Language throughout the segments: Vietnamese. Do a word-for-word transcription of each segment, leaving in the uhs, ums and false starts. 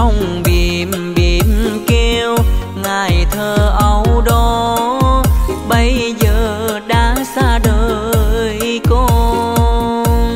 sông bìm bìm kêu ngày thơ ấu đó bây giờ đã xa đời con.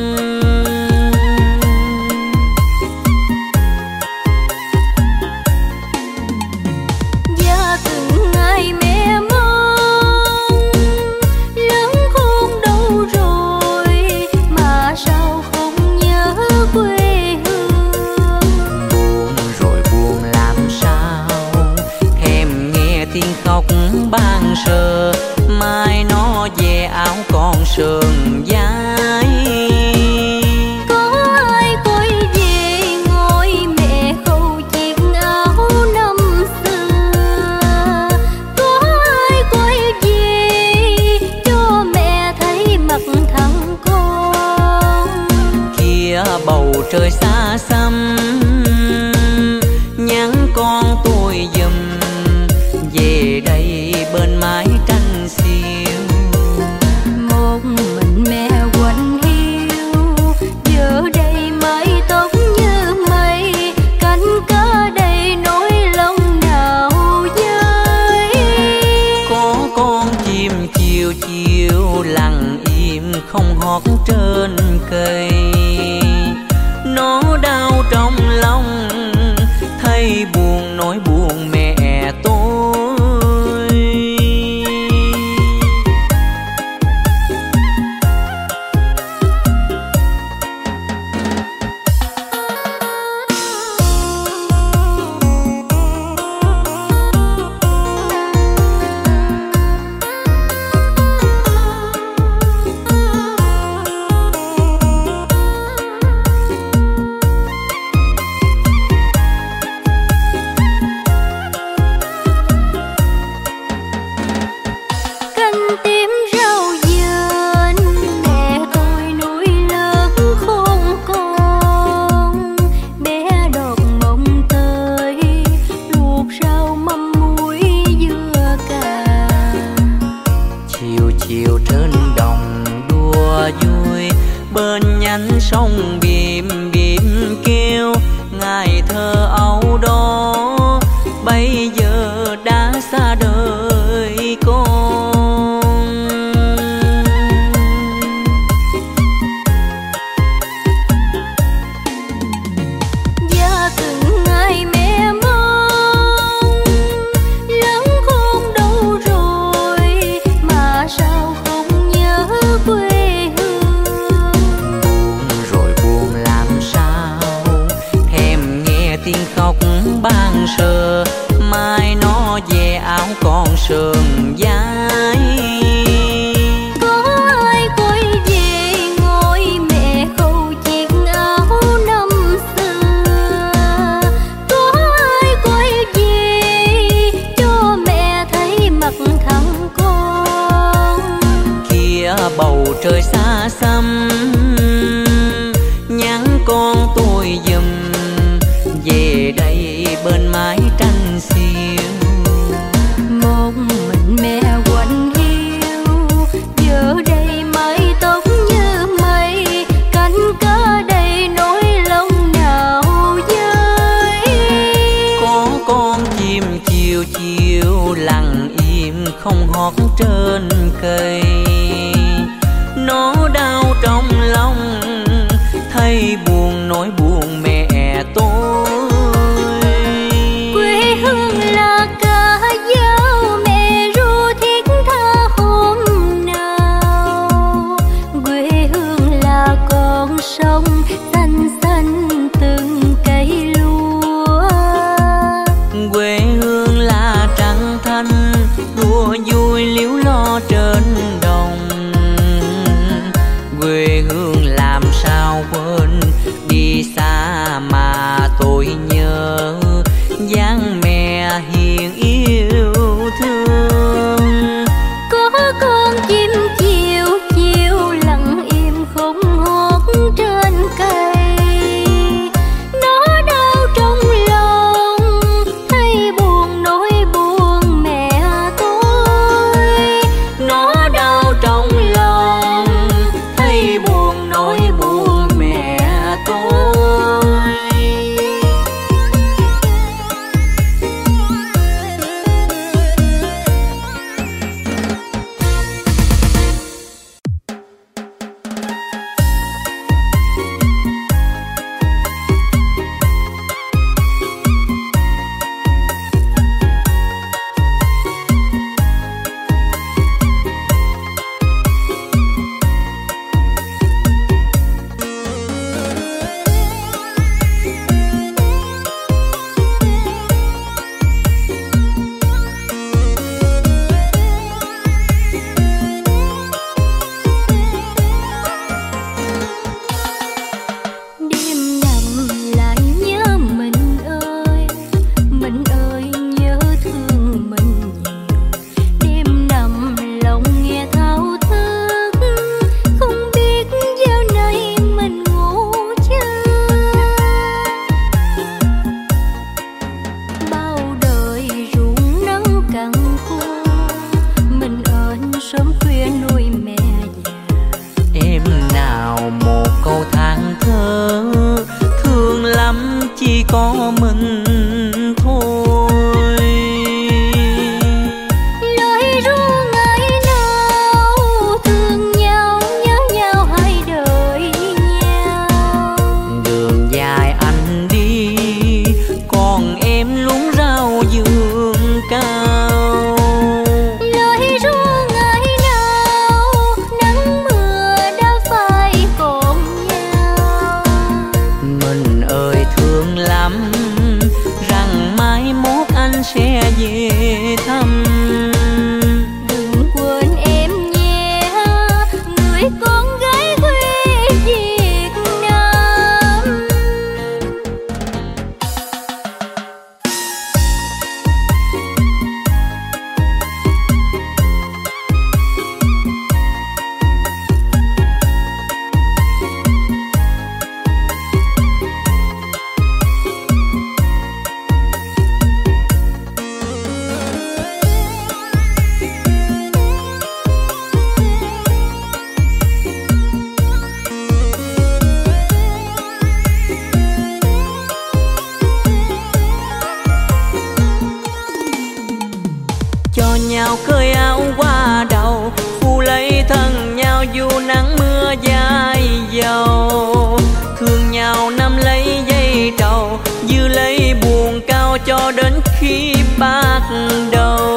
Và từng ngày mẹ mong lớn khôn đâu rồi mà sao không nhớ quê hương. Buồn rồi buồn làm sao thèm nghe tiếng khóc ban sơ mai nó về áo con sườn vai. Có ai quay về ngôi mẹ khâu chiếc áo năm xưa. Có ai quay về cho mẹ thấy mặt thằng con. Kia bầu trời xa xăm nhắn con tôi giùm về đây bên mái tranh xiêu. Một mình mẹ quạnh hiu giờ đây mái tóc như mây cánh cá đầy nỗi lòng nào dơi. Có con chim chiều chiều lặng im không hót trên cây. Nó đau trong lòng thấy buồn nỗi buồn mẹ tôi. Canh tím rau dền mẹ tôi nuôi lớn khôn con. Bé đọt mồng tơi luộc rau mắm muối dưa cà. Chiều chiều trên đồng đua vui bên nhánh sông bìm bìm kêu ngày thơ ấu đó bây giờ đã xa đời con. Và từng ngày mẹ mong lớn khôn đâu rồi mà sao không nhớ quê hương. Buồn rồi buồn làm sao thèm nghe tiếng khóc ban sơ mai nó về áo con sườn vai. Có ai quay về ngôi mẹ khâu chiếc áo năm xưa. Có ai quay về cho mẹ thấy mặt thằng con. Kia bầu trời xa xăm nhắn con tôi giùm về đây bên mái tranh xiêu. Một mình mẹ quạnh hiu giờ đây mái tóc như mây cánh cá đầy nỗi lòng nào dơi. Có con chim chiều chiều lặng im không hót trên cây. Nó đau trong lòng thấy buồn nỗi buồn mẹ tôi. Quê hương là ca dao mẹ ru thiết tha hôm nào. Quê hương là con sông xanh xanh từng cây lúa. Quê hương là trăng thanh đùa vui liếu lo trên đồng. Quê hương làm sao quên đi xa mà tôi nhớ dáng mẹ hiền yêu thương. Có con chim chiều chiều lặng im không hót trên cây. Nó đau trong lòng thấy buồn nỗi buồn mẹ tôi. Nó đau trong lòng thấy buồn nỗi buồn mẹ tôi. anh sẽ về thăm. Đừng quên em nhé, người con gái quê Việt Nam. Cho nhau cởi áo qua đầu, phụ lấy thân nhau dù nắng mưa dài dầu. Thương nhau nắm lấy dây trầu, giữ lấy buồn cao cho đến khi bạc đầu.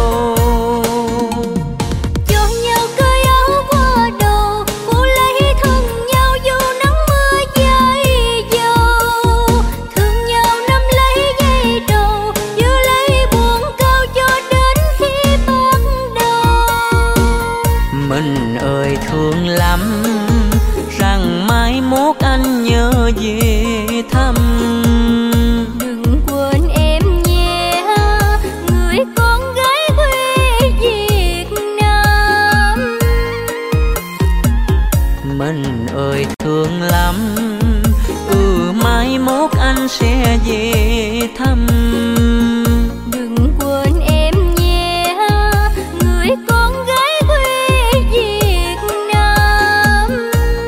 Cho nhau cởi áo qua đầu, phụ lấy thân nhau dù nắng mưa dài dầu. Thương nhau nắm lấy dây trầu, giữ lấy buồn cao cho đến khi bạc đầu. Mình ơi thương lắm, rằng mai mốt anh nhớ về thăm. Đừng quên em nhé, người con gái quê Việt Nam. Mình ơi thương lắm, ừ mai mốt anh sẽ về thăm. Đừng quên em nhé, người con gái quê Việt Nam.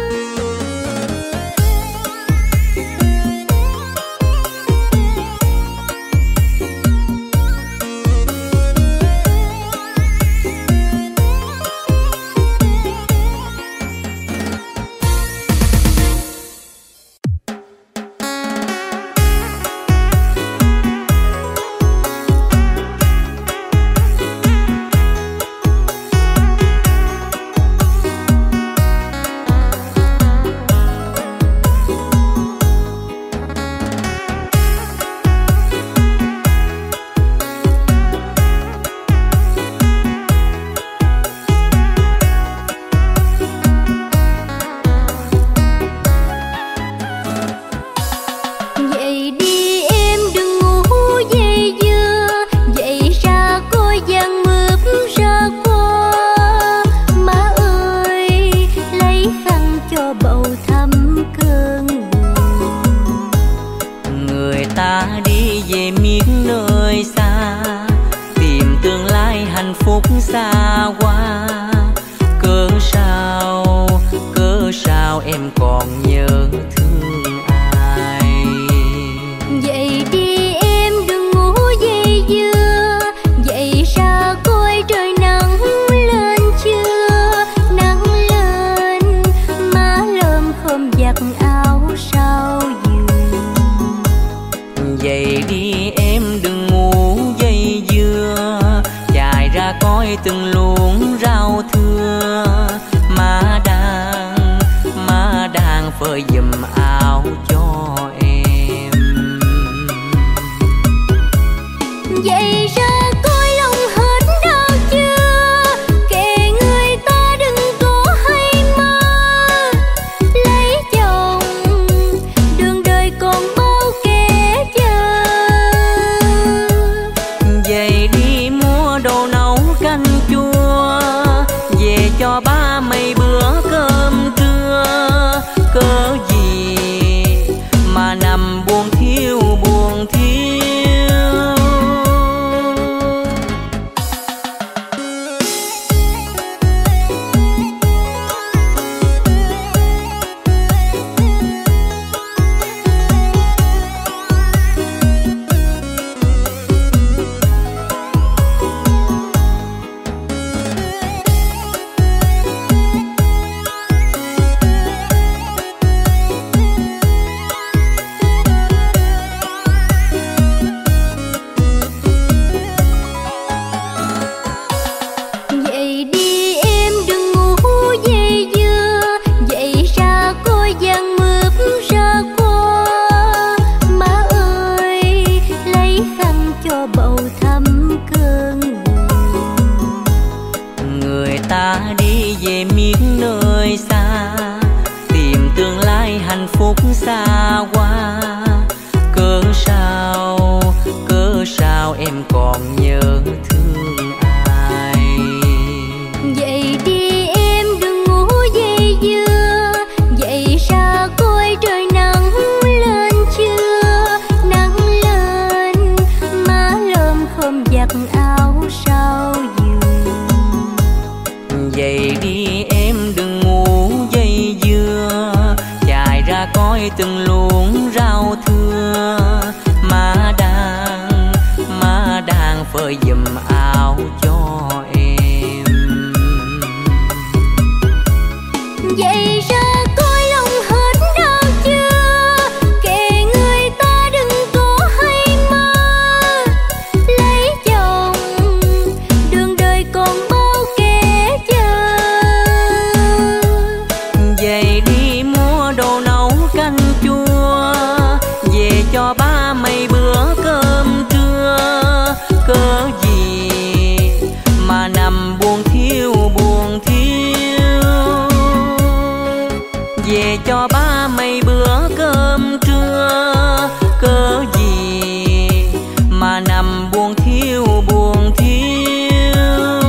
Dậy đi em đừng ngủ dây dưa, dậy ra coi giăng mướp ra qua. Má ơi lấy khăn cho bầu thăm cơn buồn. Người ta đi về miền nơi xa, tìm tương lai hạnh phúc xa qua. Cớ sao, cớ sao em còn nhớ thương ai? Dậy đi em đừng ngủ dây dưa, dậy ra coi trời nắng lên chưa. Nắng lên má lơm khom giặt áo sao giường. Dậy đi em đừng ngủ dây dưa, chạy ra coi từng luống rau thưa. Má đang, má đang phơi giùm áo cho em. Dậy ra coi lòng hết đau chưa, kệ người ta đừng có hay mơ. Lấy chồng đường đời còn bao kẻ chờ. Dậy đi mua đồ nấu canh chua, về cho ba mấy bữa cơm trưa. Cớ gì mà nằm buồn thiêu buồn thiêu. cho bầu thắm cơn buồn. Người ta đi về miền nơi xa, tìm tương lai hạnh phúc xa qua. Cớ sao, cớ sao em còn nhớ thương ai? Vậy đi em đừng ngủ dây dưa, dậy ra coi trời nắng lên chưa. Nắng lên má lơm không giặt áo sao giường. Vậy đi em đừng ngủ dây dưa, chạy ra coi từng luống rau thưa. Má đang, má đang phơi giùm áo cho em. Vậy ra coi lòng hết đau chưa, kệ người ta đừng có hay mơ. Lấy chồng đường đời còn bao kẻ chờ. Vậy đi mua đồ nấu canh chua, về cho ba mày bữa cơm trưa. Cớ gì mà nằm buồn thiếu buồn thiếu, về cho ba mày bữa cơm trưa. Cớ gì mà nằm buồn thiếu buồn thiếu.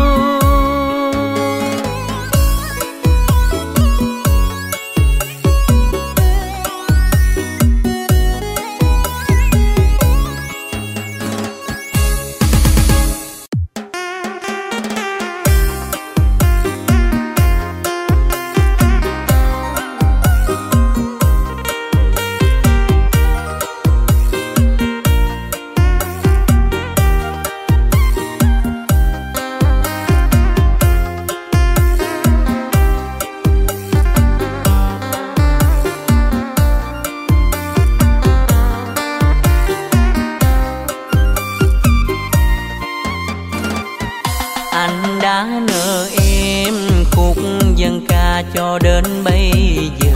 Anh đã nợ em khúc dân ca cho đến bây giờ.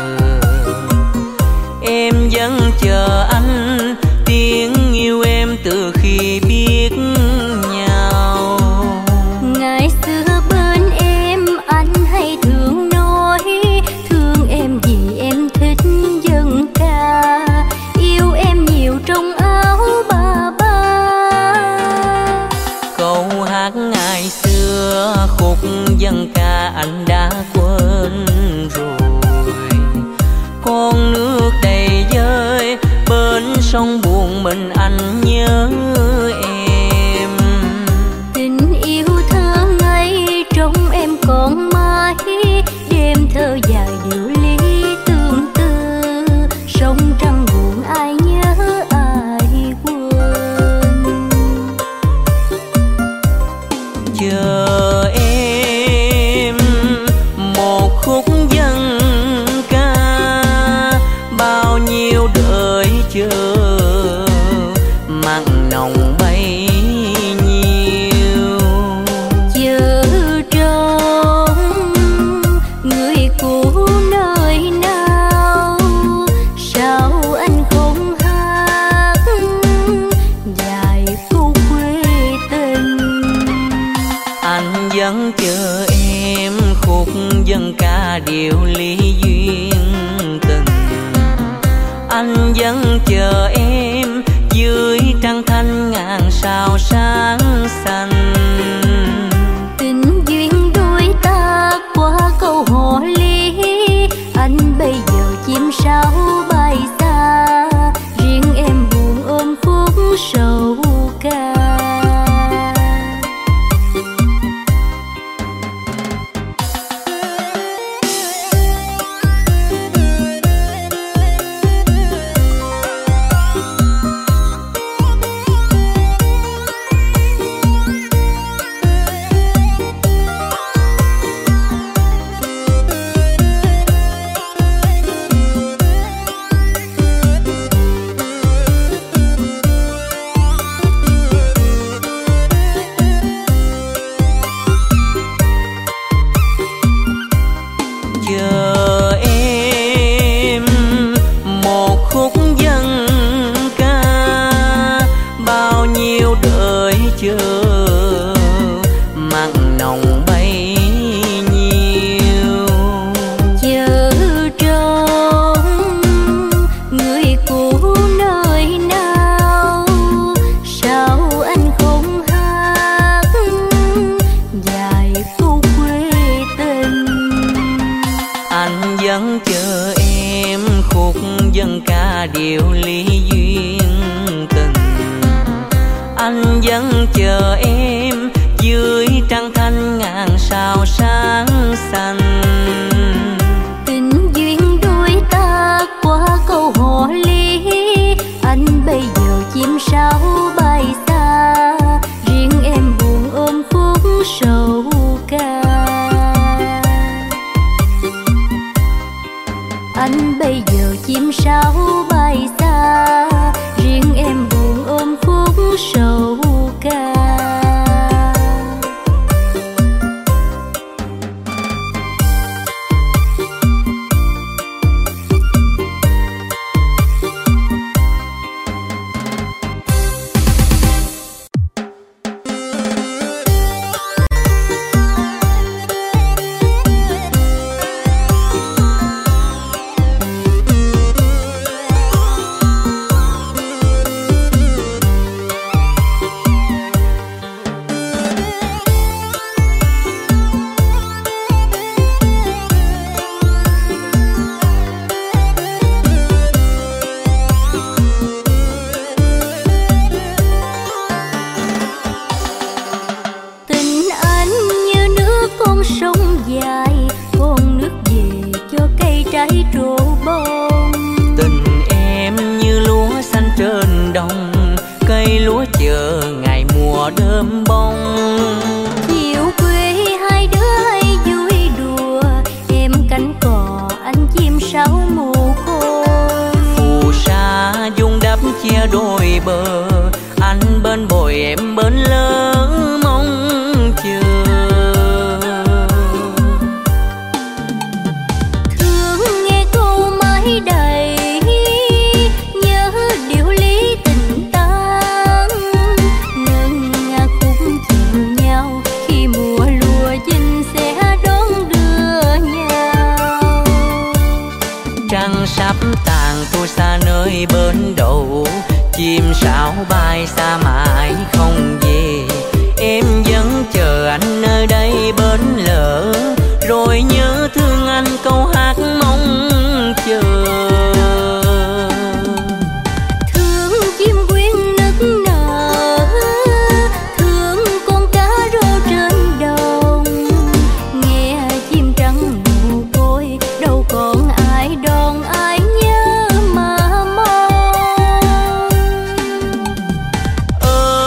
Em vẫn chờ anh tiếng yêu em từ khi biết nhau. Ngày xưa bên em anh hay thường nói, thương em vì em thích dân ca, yêu em nhiều trong áo bà ba. Câu hát ngày xưa khúc dân ca anh đã quên rồi. Con nước đầy vơi bên sông buồn mình anh nhớ em. Tình yêu thơ ngây trong em còn mãi, đêm thơ dài điều lý tương tư. Sông trăng buồn ai nhớ ai quên. Chờ em một khúc dân ca, bao nhiêu đời chờ mặn nồng bấy nhiêu. Chờ trông người cũ nơi nào, sao anh không hát dài câu quê tình. Anh vẫn chờ em khúc dân ca điều lý duyên tình. Anh vẫn chờ em dưới trăng thanh ngàn sao sáng xanh. Tình duyên đôi ta qua câu hò ly, anh bây giờ chim sao bay xa. Riêng em buồn ôm khúc sầu ca. yêu đợi chờ mặn nồng bấy nhiêu. Chờ trông người cũ nơi nào, sao anh không hát dài câu quê tình. Anh vẫn chờ em khúc dân ca điệu ly duyên tình. Anh vẫn chờ em dưới trăng thanh ngàn sao sáng xanh. Tình duyên đôi ta qua câu hò ly, anh bây giờ chim sao bay xa, riêng em buồn ôm khúc sầu ca. Anh bây giờ chim sao bay xa, riêng em buồn ôm khúc sầu ca. đơm bông. Chiều quê hai đứa hay vui đùa, em cánh cò anh chim sáo mù khôn. Phù sa dung đắp chia đôi bờ, anh bên bồi em bên lớn mong chờ. Thương nghe câu mãi đầy, nhớ điều lý tình tan, nâng ngà khúc chiều nhau khi mùa lúa dinh sẽ đón đưa nhau. Trăng sắp tàn tôi xa nơi bến đậu, chim sáo bay xa mãi không về. Em vẫn chờ anh nơi đây bến lỡ, rồi nhớ thương anh câu hát mong chờ. Thương chim quyến nức nở, thương con cá rô trên đồng, nghe chim trắng nụ côi đâu còn ai đón ai nhớ mà mong. Ơ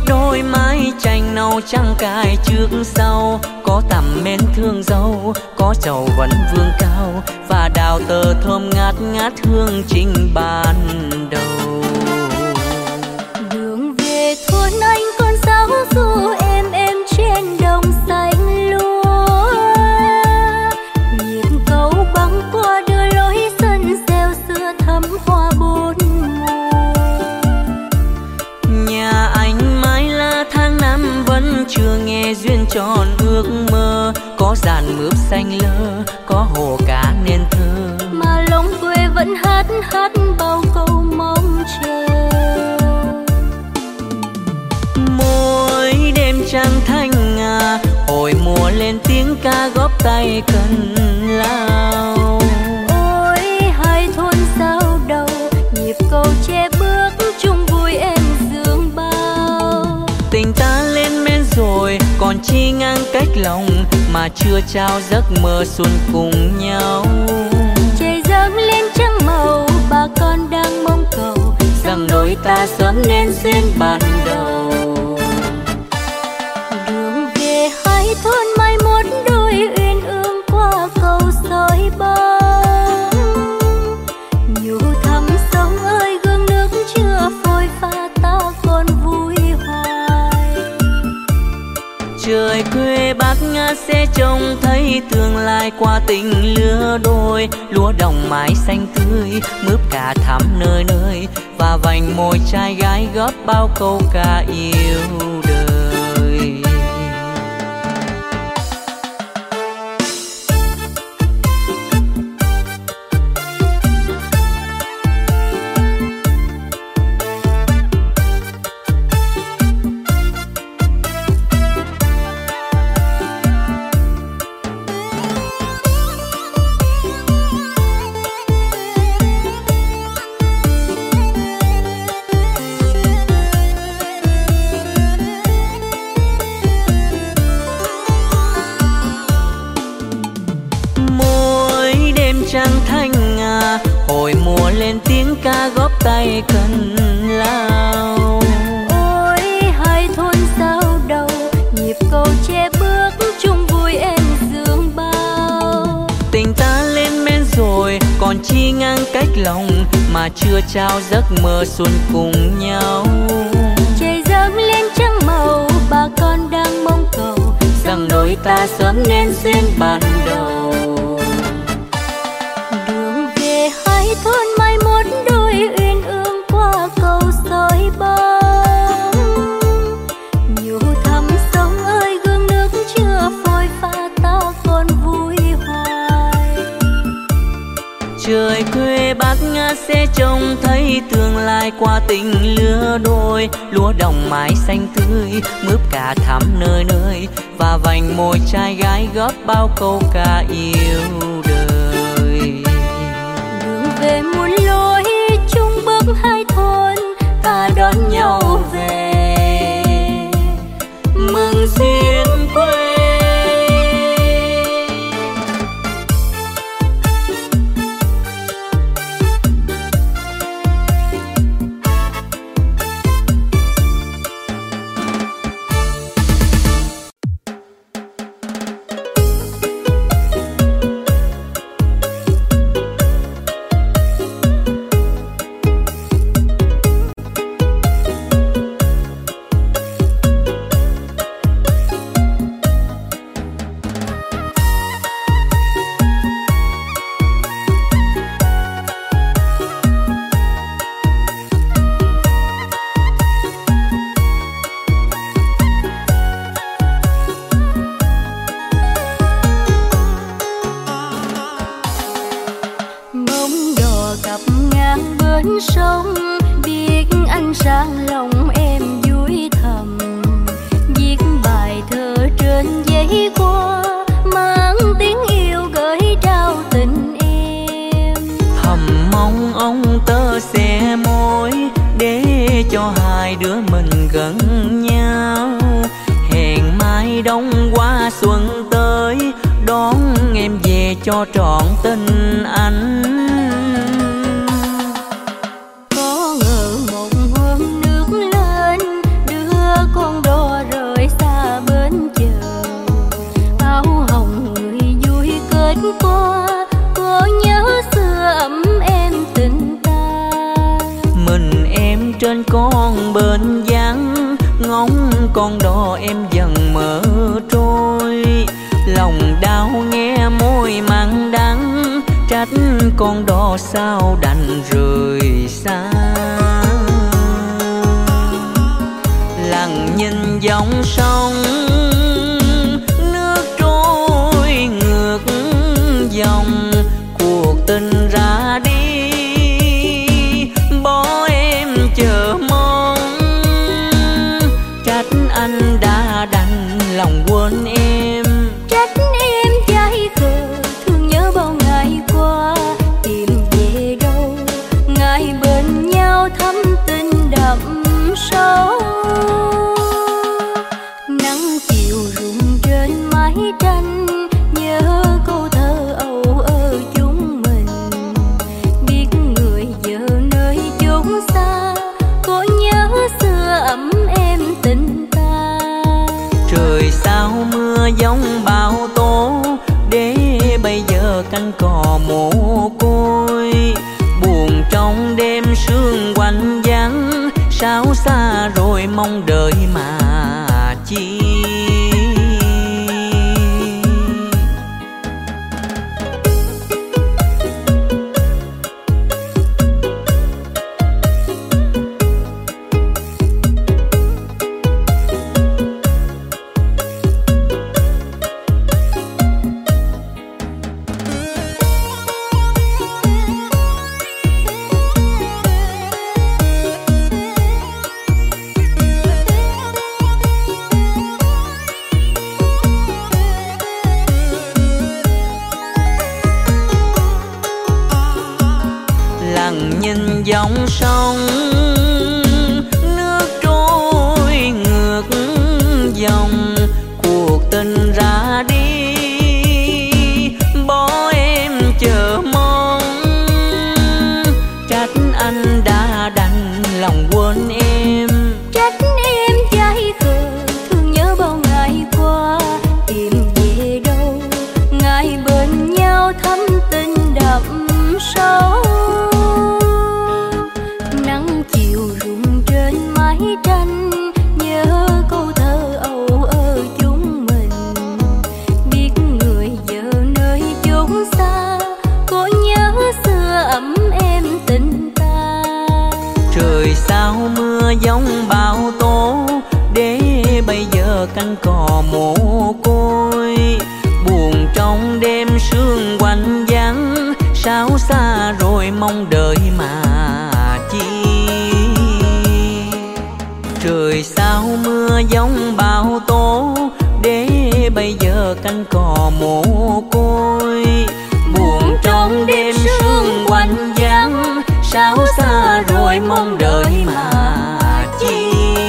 đôi mái tranh nâu trắng cài trước sau, có tằm mến thương dâu, có trầu vẫn vương cao và đào tơ thơm ngát ngát hương trình ban đầu. Đường về thôn anh con giáo du em em trên đồng xanh lúa, nhịp cầu băng qua đưa lối sân rêu xưa thắm hoa bốn mùa. Nhà anh mãi là tháng năm vẫn chưa nghe duyên tròn ước mơ, có dàn mướp xanh lơ, có hồ cá nên thơ, mà lòng quê vẫn hát hát bao câu mong chờ. Mỗi đêm trăng thanh ngà, hồi mùa lên tiếng ca góp tay cần lao. Ôi hai thôn sao đầu, nhịp cầu che bước chung vui em dương bao. Tình ta lên men rồi, còn chi ngang cách lòng, mà chưa trao giấc mơ xuân cùng nhau. Trời dâng lên trắng màu, bà con đang mong cầu rằng đôi ta sớm nên duyên ban đầu. Đường về hai thôn mai một đôi uyên ương qua cầu soi bóng. Nhủ thắm sông ơi gương nước chưa phôi pha ta còn vui hoài. Trời quê Bác Ngát sẽ trông thấy tương lai qua tình lứa đôi, lúa đồng mái xanh tươi mướp cả thắm nơi nơi, và vành môi trai gái góp bao câu ca yêu đời. Trăng thanh ngà, hồi mùa lên tiếng ca góp tay cần lao. Ôi hai thôn sao đầu, nhịp cầu che bước chung vui em dương bao. Tình ta lên men rồi, còn chi ngang cách lòng, mà chưa trao giấc mơ xuân cùng nhau. Trời dâng lên trắng màu, bà con đang mong cầu rằng đôi ta sớm nên duyên ban đầu. Hai thôn mai một đôi uyên ương qua cầu soi bóng. Nhủ thắm sông ơi gương nước chưa phôi pha ta còn vui hoài. Trời quê Bác Ngát sẽ trông thấy tương lai qua tình lứa đôi, lúa đồng mái xanh tươi mướp cả thắm nơi nơi, và vành môi trai gái góp bao câu ca yêu đời. Về muôn lối chung bước hai thôn, ta đón nhau về mừng duyên quê. sông biết anh sang lòng em vui thầm, viết bài thơ trên giấy qua mang tiếng yêu gửi trao tình em. Thầm mong ông tơ sẽ môi để cho hai đứa mình gần nhau, hẹn mai đông qua xuân tới đón em về cho trọn tình anh. Có ngờ một hôm nước lên đưa cô con bên vắng, ngóng con đò em dần mở trôi. Lòng đau nghe môi mặn đắng, trách con đò sao đành rời xa. Lặng nhìn dòng sông nước trôi ngược dòng, cuộc tình ra đi bỏ em chờ mong. Trách anh đã đành lòng quên em, trách em trái khờ thương nhớ bao ngày qua. Tìm về đâu ngày bên nhau thắm tình đậm sâu. Nắng chiều rụng trên mái tranh, nhớ câu thơ âu ở chúng mình. Biết người vợ nơi chốn xa, có nhớ xưa ấm êm tình ta. Trời sao mưa giông bão tố, để bây giờ cánh cò mồ côi. Buồn trong đêm sương quạnh vắng, sao xa rồi mong đợi mà chi. Dòng sông nước trôi ngược dòng, cuộc tình ra đi bỏ em chờ mong. Trách anh đã đành lòng quên em, trách em trái khờ thương nhớ bao ngày qua. Tìm về đâu ngày bên nhau thắm tình đậm sâu. Tranh nhớ câu thơ âu ở chúng mình. Biết người vợ nơi chốn xa, có nhớ xưa ấm êm tình ta. Trời sao mưa giông bão tố, để bây giờ cánh cò mồ côi. Buồn trong đêm sương quạnh vắng, sao xa rồi mong đợi mà chi. Trời sao mưa giông bão tố, để bây giờ cánh cò mồ côi. Buồn trong đêm sương quạnh vắng, sao xa rồi mong đợi mà chi.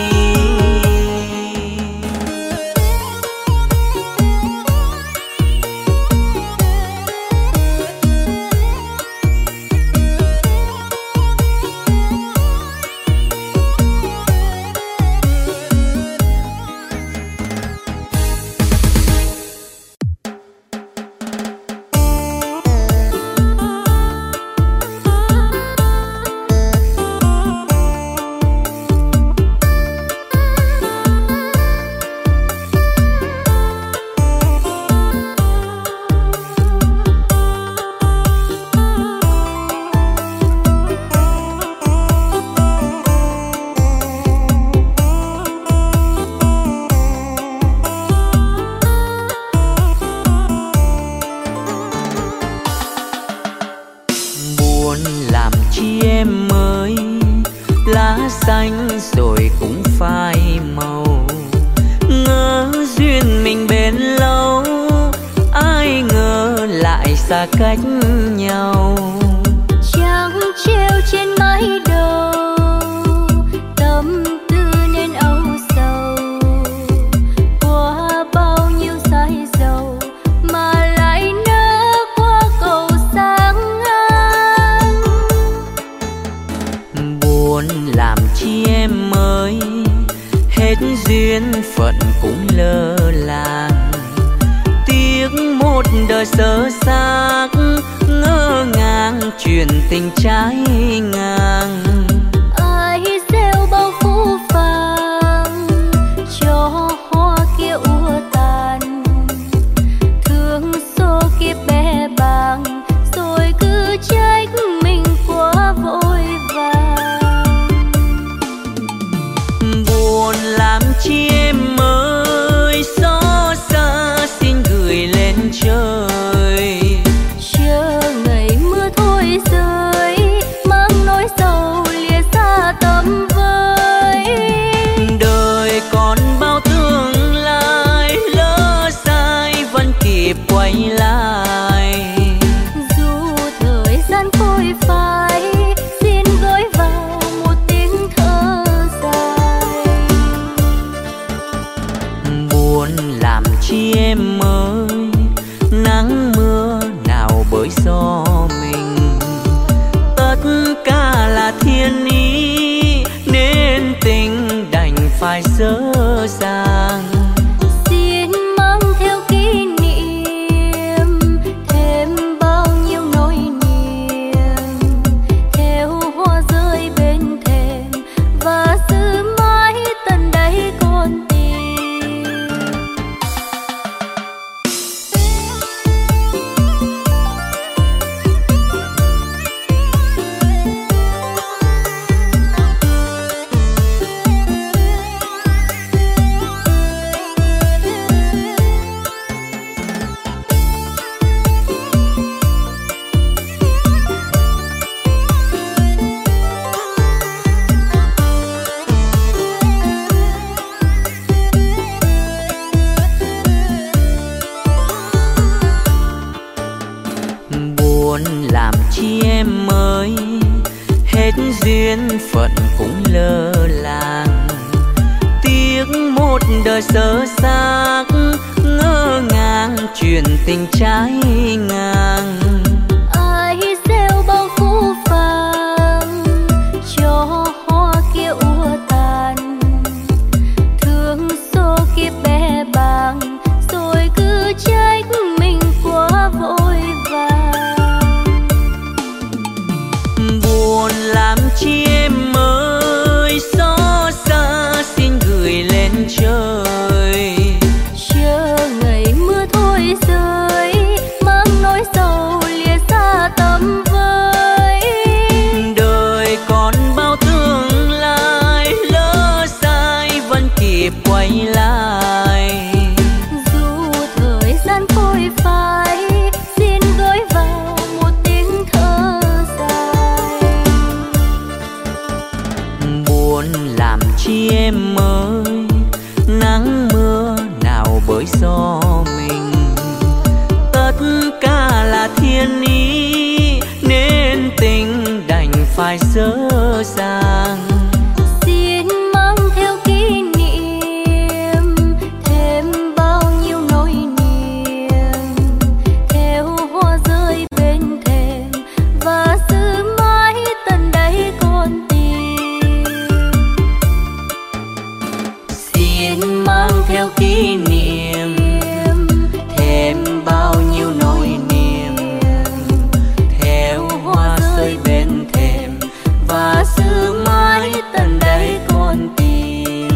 Xanh rồi cũng phai màu, ngỡ duyên mình bền lâu, ai ngờ lại xa cách nhau. Trăng treo trên mái đầu, tâm tư nên âu sầu. Qua bao nhiêu say dầu mà lại nỡ qua cầu sáng ngang. Buồn làm chi em mới, hết duyên phận cũng lơ làng. Tiếc một đời sơ xác, ngỡ ngàng chuyện tình trái ngang. Ai gieo làm chi em mới, nắng mưa nào bởi gió mình. Tất cả là thiên ý nên tình đành phải dở dàng. Xin mang theo kỷ niệm thêm bao nhiêu nỗi niềm, theo hoa rơi bên thềm và giữ mãi tận đáy con tim. Làm chi em mới, hết duyên phận cũng lơ làng. Tiếc một đời sơ xác, ngỡ ngàng chuyện tình trái ngang. Ai gieo bao phũ phàng cho hoa kia úa tàn, thương số kiếp bé bàng rồi cứ trách mình quá vội vàng. Buồn làm chi em mới, xót xa xin gửi lên trời. Chờ ngày mưa thôi rơi, mang nỗi sầu lìa xa tầm với. Đời còn bao tương lai, lỡ sai vẫn kịp quay lại. Dù thời gian phôi phai, xin gửi vào một tiếng thở dài. Buồn làm chi em mới, nắng mưa nào bởi gió mình. Tất cả là thiên ý nên tình đành phải dở dàng. Xin mang theo kỷ niệm thêm bao nhiêu nỗi niềm, theo hoa rơi bên thềm và giữ mãi tận đáy con tim. Xin mang theo kỷ niệm thêm bao nhiêu nỗi niềm, theo hoa rơi bên thềm và giữ mãi tận đáy con tim.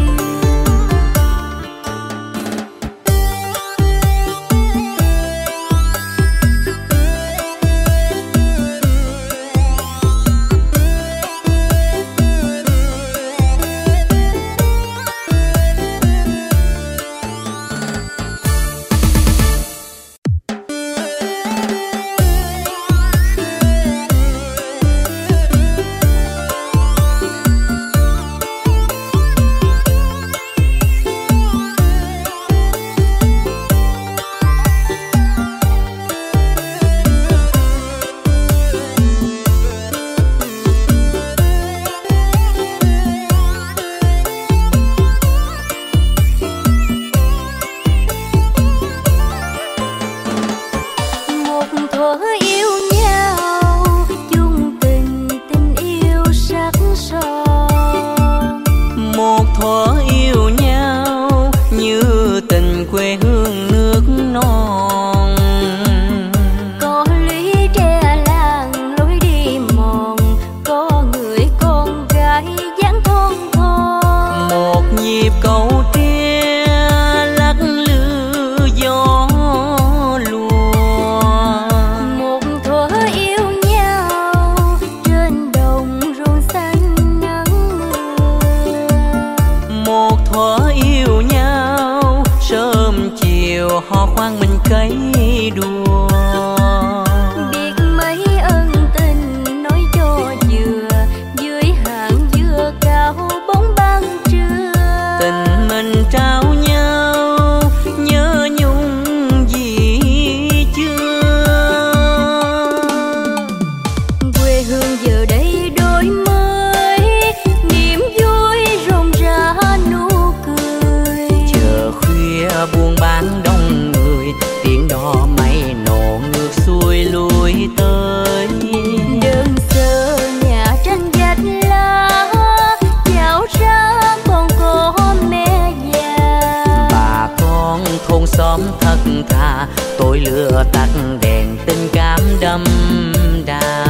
buôn bán đông người, tiếng đò mây nổ ngược xuôi lui tới. Đơn sơ nhà tranh gạch lá, dạo ra còn có mẹ già. Bà con thôn xóm thật thà, tôi lửa tắt đèn tình cảm đậm đà.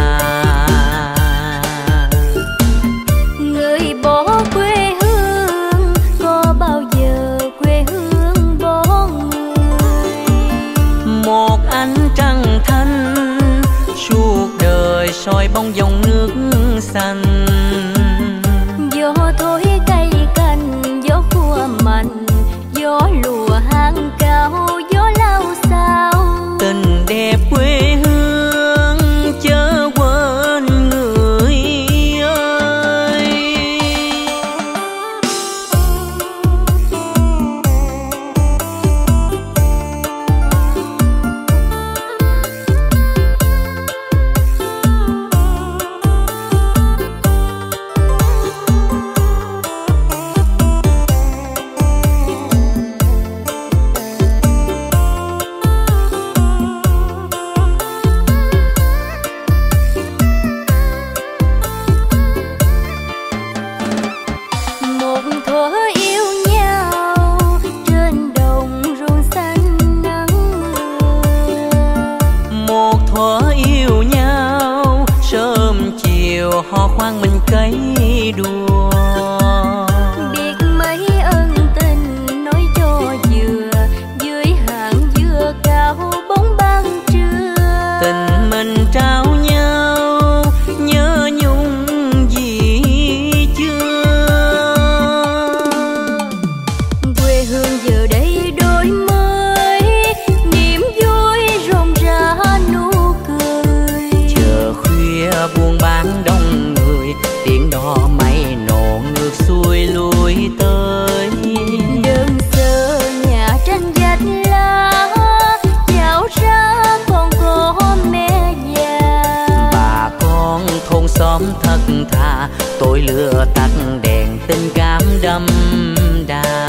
Người bỏ quê hương, có bao giờ quê hương bỏ người. Một ánh trăng thanh, suốt đời soi bóng dòng nước xanh. Gió thổi cây cành, gió khua mạnh, gió lùa hang cao, gió lao sao. Tình đẹp quê hương chớ quên người ơi. Một thuở yêu nhau trên đồng ruộng xanh nắng mưa. Một thuở yêu nhau, sớm chiều hò khoan mình cấy đùa. Biết mấy ân tình nói cho vừa, dưới hàng dừa cao bóng ban trưa. Tình mình trao nhau, nhớ nhung gì chưa. Quê hương giờ đây đổi mới, niềm vui rộn rã nụ cười. Chờ khuya buôn bán đông người, tiếng đò mây nổ ngược xuôi lui tới. Đơn sơ nhà tranh gạch lá, dạo ra còn có mẹ già. Bà con thôn xóm thật thà, tôi lửa tắt đèn tình cảm đậm đà.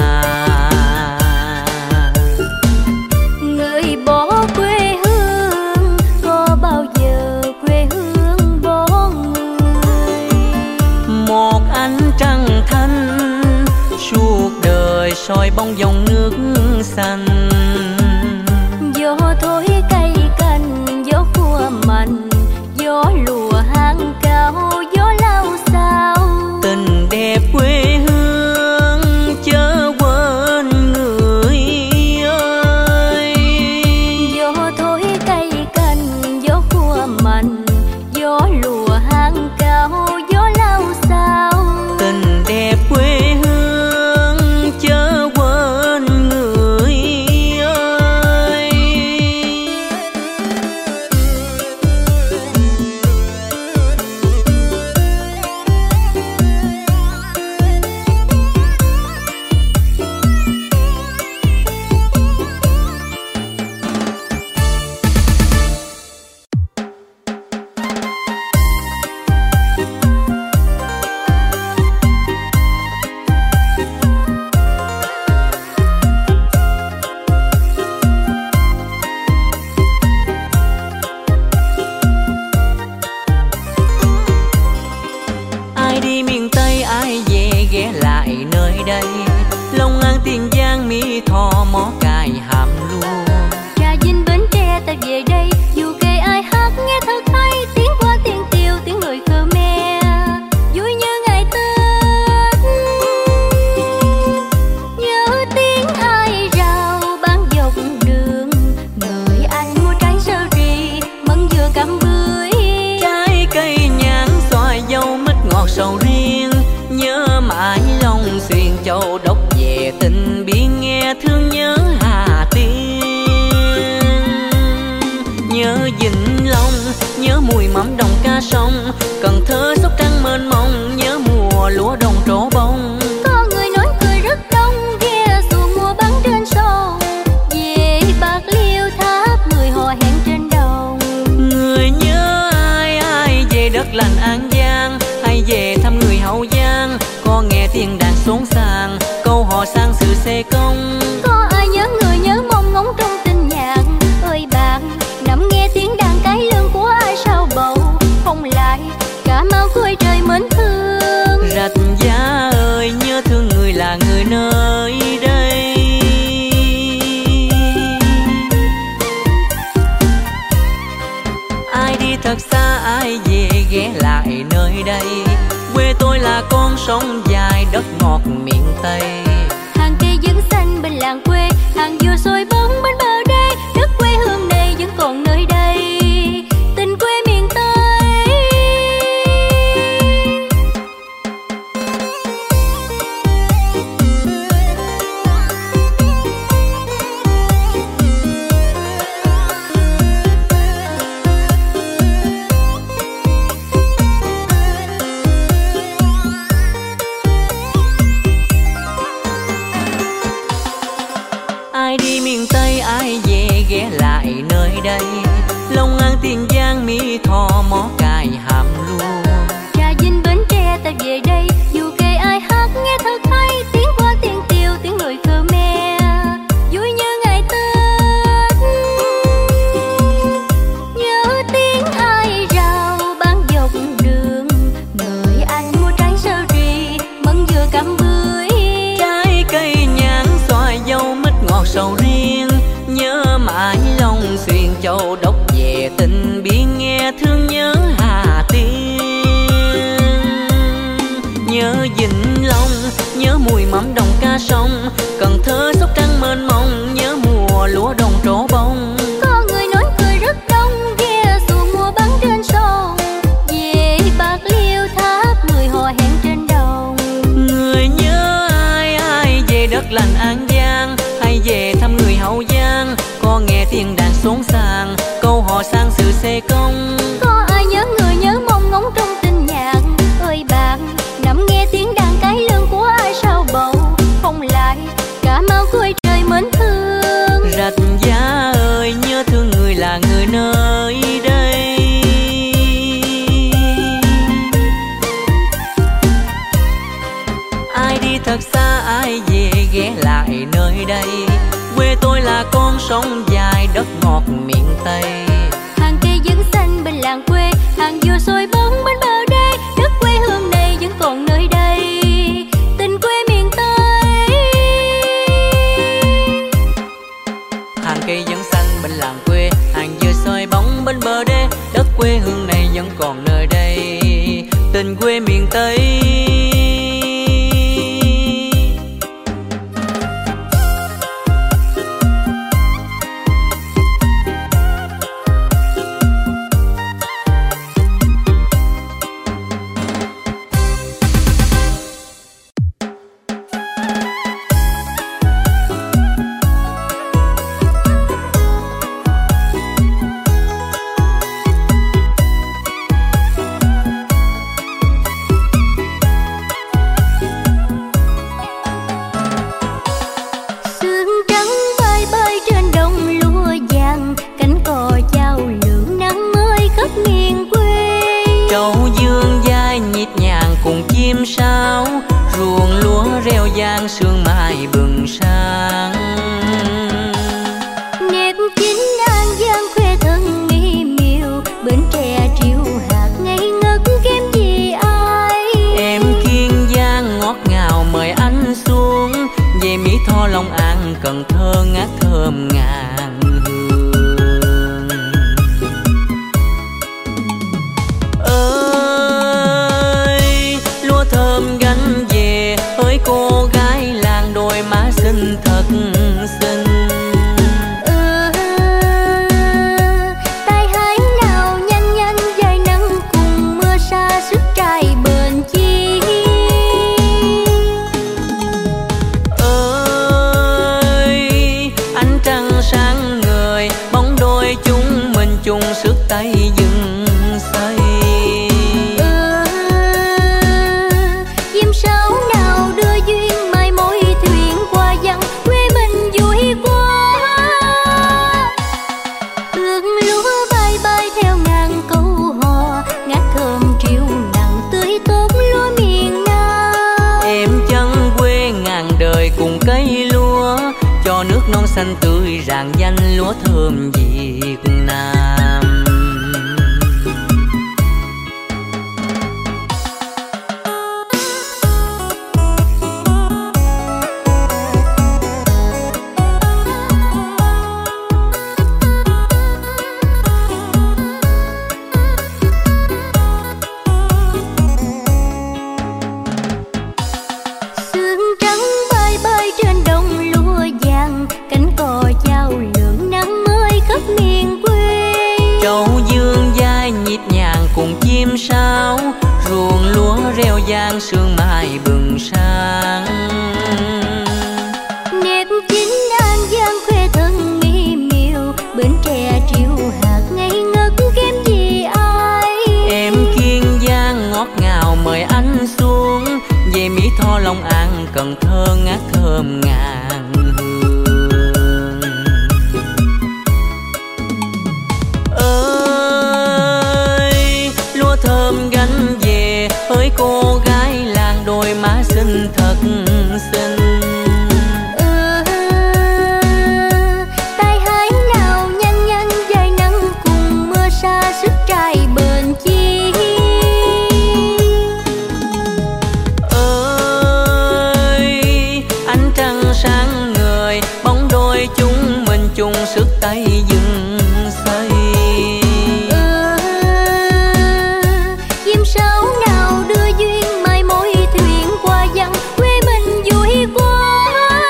Người bỏ quê hương, có bao giờ quê hương bỏ người. Một ánh trăng thanh, suốt đời soi bóng dòng nước xanh. Gió thổi cây cành, gió khua mạnh, gió lùa hang cao, gió lao sao. Tình đẹp quê hương chớ quên người ơi. Gió thổi cây cành, gió khua mạnh, gió lùa hang cao, gió lao sao. Tình đẹp quê hương chớ quên người ơi. sông dài đất ngọt miền Tây. Hàng cây vẫn xanh bên làng quê, hàng dừa sôi bóng bên bờ đê, đất quê hương này vẫn còn nơi đây, tình quê miền Tây. Ai đi miền Tây ai về ghé lại nơi đây, Long An Tiền Giang Mỹ Tho Mó Cày Hàm Luông. Trà Vinh Bến Tre ta về đây, dù kể ai hát nghe thật hay, tiếng qua tiếng tiêu tiếng người Khmer vui như ngày Tết. Nhớ tiếng ai rào bán dọc đường, người anh mua trái sơ ri mận dừa cam bưởi, Trái cây nhãn xoài dâu mít ngọt sầu riêng. Nhớ mãi Long Xuyên Châu Đốc về tình biên, nghe thương nhớ Hà Tiên. Nhớ Vĩnh Long, nhớ mùi mắm đồng ca sông, Cần Thơ Sóc Trăng mênh mông, nhớ mùa lúa đồng trổ bông. có người nói cười rất đông, ghe xuồng mua bán trên sông, về Bạc Liêu Tháp người hò hẹn trên đồng. Người nhớ ai ai về đất lành An Giang, hay về thăm người Hậu Giang, có nghe tiếng đàn xốn xàng, câu hò sang sự xê công. Có ai nhớ người nhớ mong ngóng trong tình nhạc, ơi bạn nằm nghe tiếng đàn cái lưng của ai sao bầu không lại, cả mau cuối trời mến thương. Rạch Giá ơi nhớ thương người là người nơi đây. Ai đi thật xa ai về ghé lại nơi đây, quê tôi là con sông dài đất ngọt miền Tây. Hàng cây vẫn xanh bên làng quê, hàng dừa sôi bóng bên bờ đê, đất quê hương này vẫn còn nơi đây, tình quê miền Tây. Hàng cây vẫn xanh bên làng quê, hàng dừa soi bóng bên bờ đê, đất quê hương này vẫn còn nơi đây, tình quê miền Tây. Sao ruộng lúa reo vang sương mai bừng sáng, nếp chính An Giang khoe thân mỹ miều, Bến Tre triều hạt ngây ngất kém gì ai. Em Kiên Giang ngọt ngào mời anh xuống, về Mỹ Tho Long An Cần Thơ ngát thơm ngàn hương. Ơi lúa thơm gánh về, hỡi cô gái làng đôi má xinh thật xinh. Ừ, tay hái nào nhanh nhanh dài nắng cùng mưa xa sức trai bền chi. Ơi ánh trăng sáng ngời, bóng đôi chúng mình chung sức tay dựng xây. Nước non xanh tươi rạng danh lúa thơm Việt Nam. chính An Giang khoe thân mỹ miều, Bến Tre triều hạt ngây ngất kém gì ai. Em Kiên Giang ngọt ngào mời anh xuống, về Mỹ Tho Long An Cần Thơ ngát thơm ngàn hương. Ơi lúa thơm gánh về, hỡi cô gái làng đôi má xinh thật xinh. Chung sức tay dựng xây. Ừ, chim sáo nào đưa duyên mai mối thuyền qua dặn quê mình vui quá.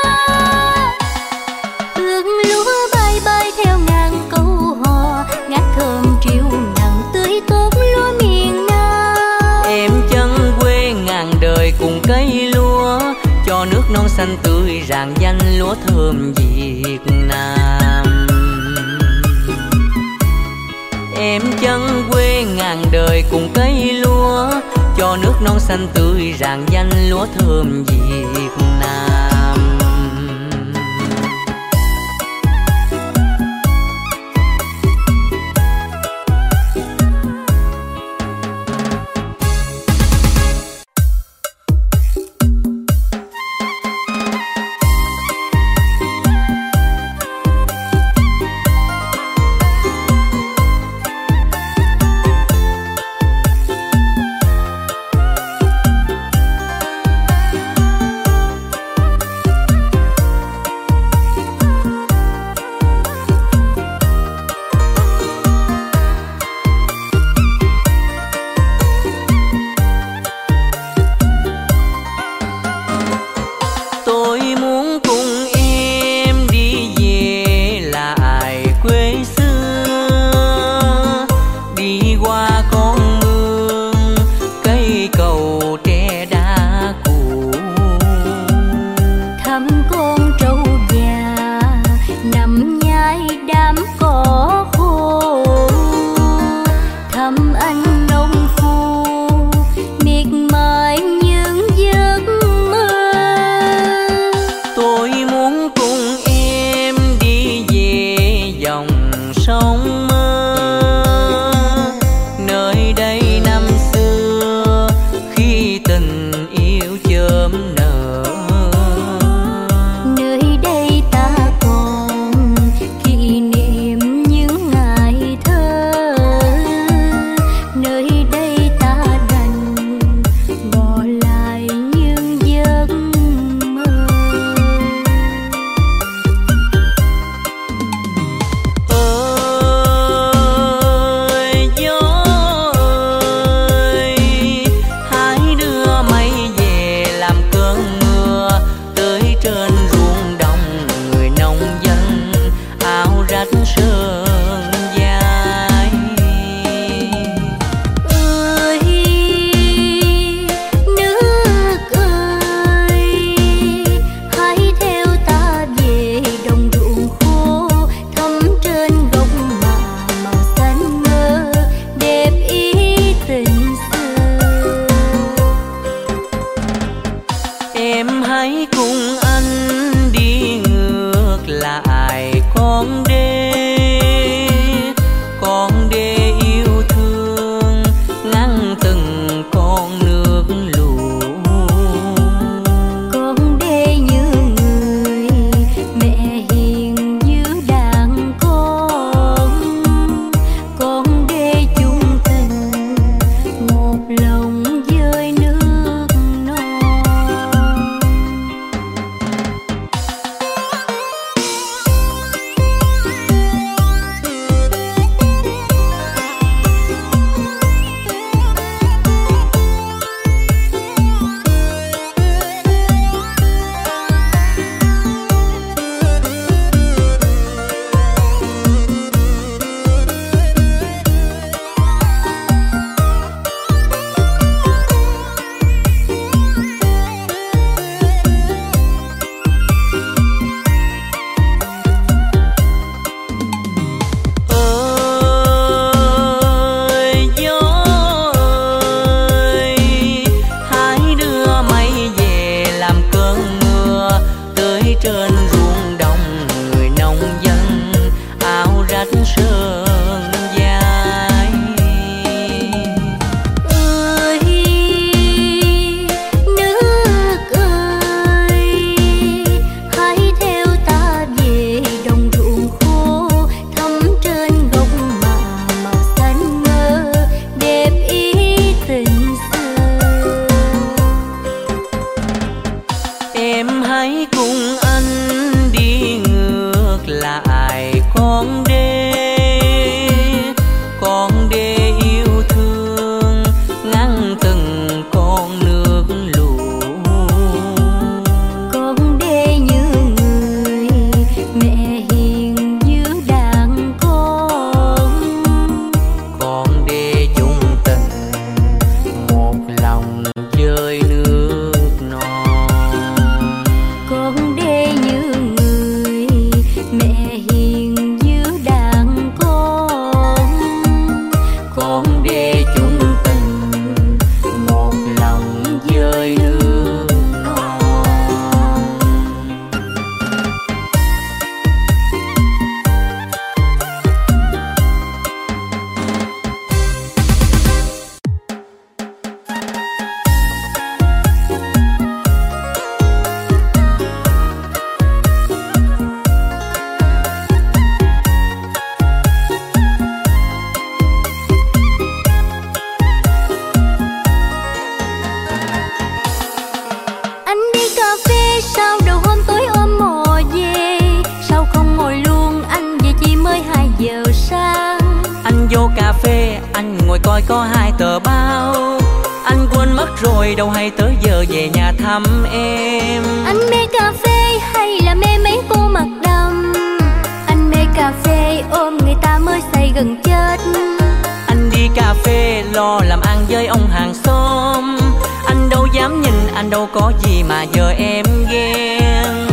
Hương lúa bay bay theo ngàn câu hò, ngát thơm triều nặng tươi tốt lúa miền Nam. Em chân quê ngàn đời cùng cây lúa, cho nước non xanh tươi rạng danh lúa thơm Việt Nam. Em chân quê ngàn đời cùng cây lúa, cho nước non xanh tươi rạng danh lúa thơm Việt Nam. rồi đâu hay tới giờ về nhà thăm em. Anh mê cà phê hay là mê mấy cô mặt đầm? Anh mê cà phê ôm người ta mới say gần chết. Anh đi cà phê lo làm ăn với ông hàng xóm. Anh đâu dám nhìn, anh đâu có gì mà giờ em ghen.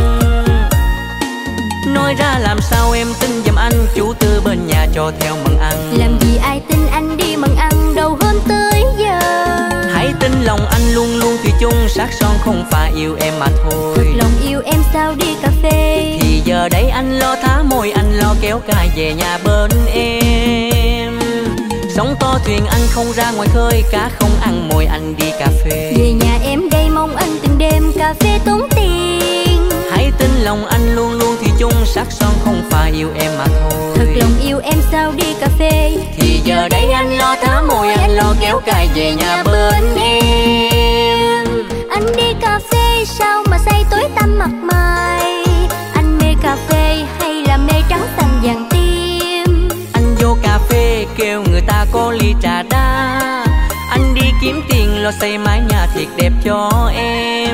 Nói ra làm sao em tin giùm anh, chủ tư bên nhà cho theo mừng ăn. Làm gì ai tin anh đi mừng ăn đâu hôm tới giờ. Hãy tin lòng anh luôn luôn thủy chung, sắc son không phải yêu em mà thôi. Thật lòng yêu em sao đi cà phê. Thì giờ đây anh lo thả môi, anh lo kéo cài về nhà bên em. Sóng to thuyền anh không ra ngoài khơi, cá không ăn mồi anh đi cà phê. Về nhà em đây mong anh từng đêm cà phê tốn tiền. Hãy tin lòng anh luôn luôn thủy chung, sắc son không phải yêu em mà thôi. Thật lòng yêu em sao đi cà phê. Thì giờ đây anh lo thả môi, anh lo kéo cài về nhà bên em. Anh đi cà phê sao mà say tối tăm mặt mày? Anh mê cà phê hay là mê trắng xanh vàng tim? Anh vô cà phê kêu người ta có ly trà đá. Anh đi kiếm tiền lo xây mái nhà thiệt đẹp cho em.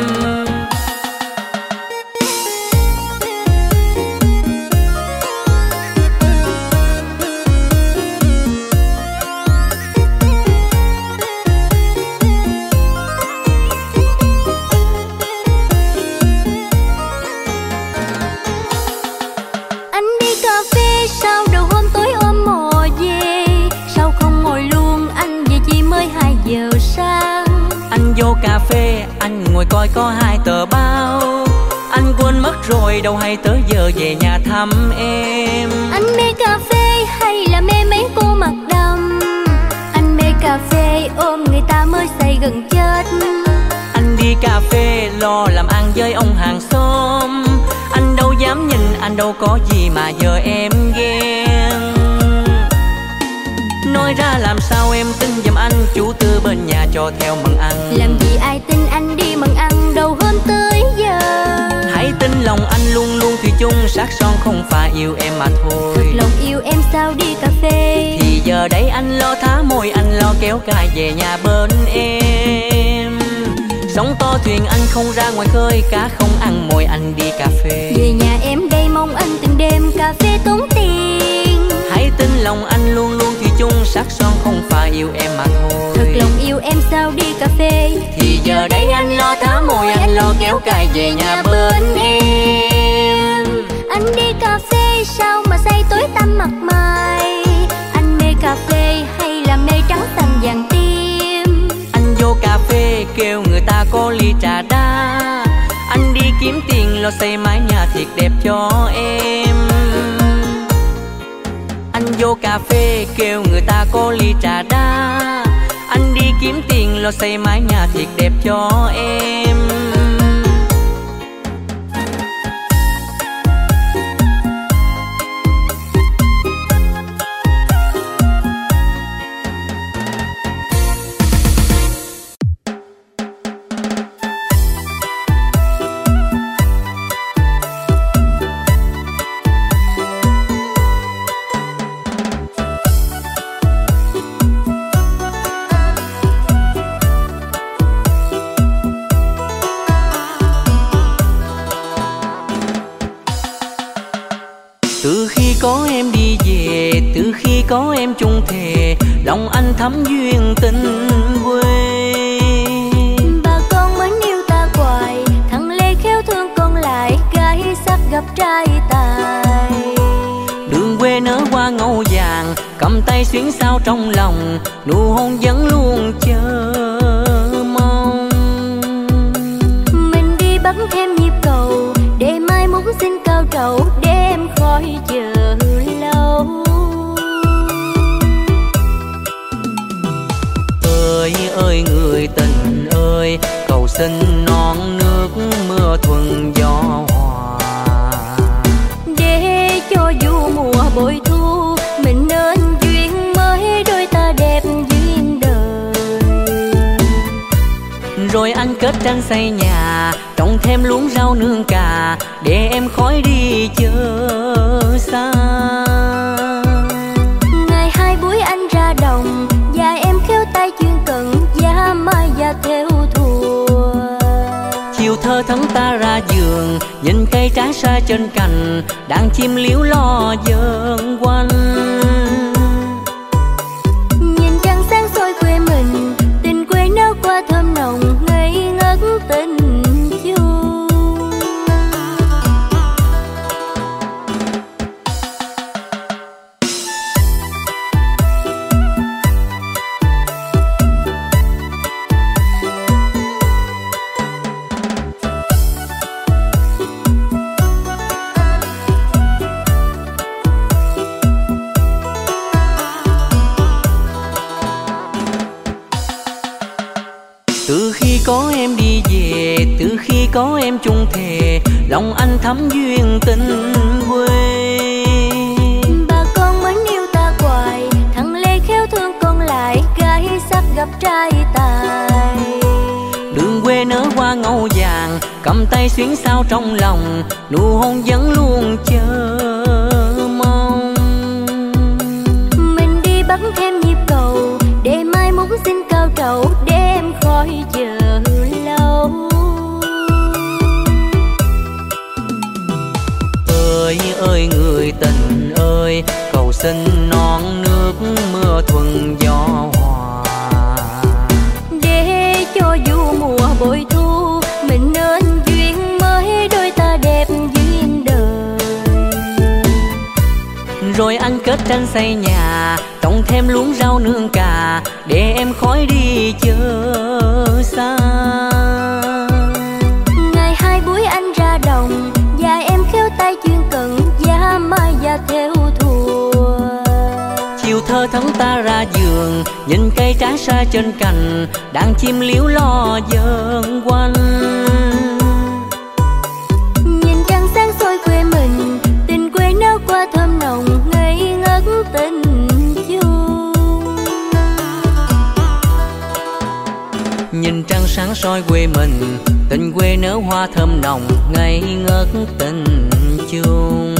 Vô cà phê anh ngồi coi có hai tờ báo. Anh quên mất rồi đâu hay tới giờ về nhà thăm em. Anh mê cà phê hay là mê mấy cô mặt đầm? Anh mê cà phê ôm người ta mới say gần chết. Anh đi cà phê lo làm ăn với ông hàng xóm. Anh đâu dám nhìn, anh đâu có gì mà giờ em ghen. Nói ra làm sao em tin giùm anh, chủ tư bên nhà cho theo mừng ăn. Làm gì ai tin anh đi mừng ăn đâu hôm tới giờ. Hãy tin lòng anh luôn luôn thủy chung, sắc son không phải yêu em mà thôi. Thật lòng yêu em sao đi cà phê. Thì giờ đây anh lo thả môi, anh lo kéo cài về nhà bên em. Sóng to thuyền anh không ra ngoài khơi, cá không ăn mồi anh đi cà phê. Về nhà em đây mong anh từng đêm cà phê tốn tiền. Hãy tin lòng anh luôn luôn thủy chung, sắc son không phải yêu em mà thôi. Thật lòng yêu em sao đi cà phê. Thì giờ đây anh lo thả môi, anh lo kéo cài về nhà bên em. Anh đi cà phê sao mà say tối tăm mặt mày? Anh mê cà phê hay là mê trắng xanh vàng tim? Anh vô cà phê kêu người ta có ly trà đá. Anh đi kiếm tiền lo xây mái nhà thiệt đẹp cho em. Anh vô cà phê kêu người ta có ly trà đá. Anh đi kiếm tiền lo xây mái nhà thiệt đẹp cho em. Từ khi có em đi về, từ khi có em chung thề, lòng anh thắm duyên tình quê. Bà con mến yêu ta hoài, thằng Lê khéo thương con lại, gái sắp gặp trai tài. Đường quê nở hoa ngâu vàng, cầm tay xuyến sao trong lòng, nụ hôn vẫn luôn chờ mong. Mình đi bắt thêm nhịp cầu, để mai muốn xin cao trầu, để em khỏi chờ lâu. Ơi ơi người tình ơi, cầu xin non nước mưa thuận gió hòa. Để cho dù mùa bội thu, mình nên duyên mới đôi ta đẹp duyên đời. Rồi anh kết tranh xây nhà, trồng thêm luống rau nương cà, để em khỏi đi chờ xa. Ngày hai buổi anh ra đồng, và em khéo tay chuyên cần, giá mai và theo nhìn cây trái xa trên cành, đàn chim líu lo vờn quanh. Nhìn trăng sáng soi quê mình, tình quê náo qua thơm nồng ngây ngất tình chung. Từ khi có em đi về, từ khi có em chung thề, lòng anh thắm duyên tình quê. Bà con mến yêu ta hoài, thằng Lê khéo thương con lại, gái sắc gặp trai tài. Đường quê nở hoa ngâu vàng, cầm tay xuyến sao trong lòng, nụ hôn vẫn luôn chờ mong. Mình đi bắn thêm nhịp cầu, để mai muốn xin cao trầu, để em khỏi chờ lâu. Ơi ơi người tình ơi, cầu xin non nước mưa thuận gió hòa. Để cho dù mùa bội thu, mình nên duyên mới đôi ta đẹp duyên đời. Rồi ăn kết tranh xây nhà, trồng thêm luống rau nương cà, để em khỏi đi chờ xa. Ngày hai buổi anh ra đồng, và em khéo tay chuyên cận, giá mai và theo thùa. Chiều thơ thẫn ta ra giường, nhìn cây trái xa trên cành, đàn chim líu lo vờn quanh. Nhìn trăng sáng soi quê mình, tình quê náo qua thơm nồng ngây ngất tình chung. Nhìn trăng sáng soi quê mình, tình quê nở hoa thơm nồng ngây ngất tình chung.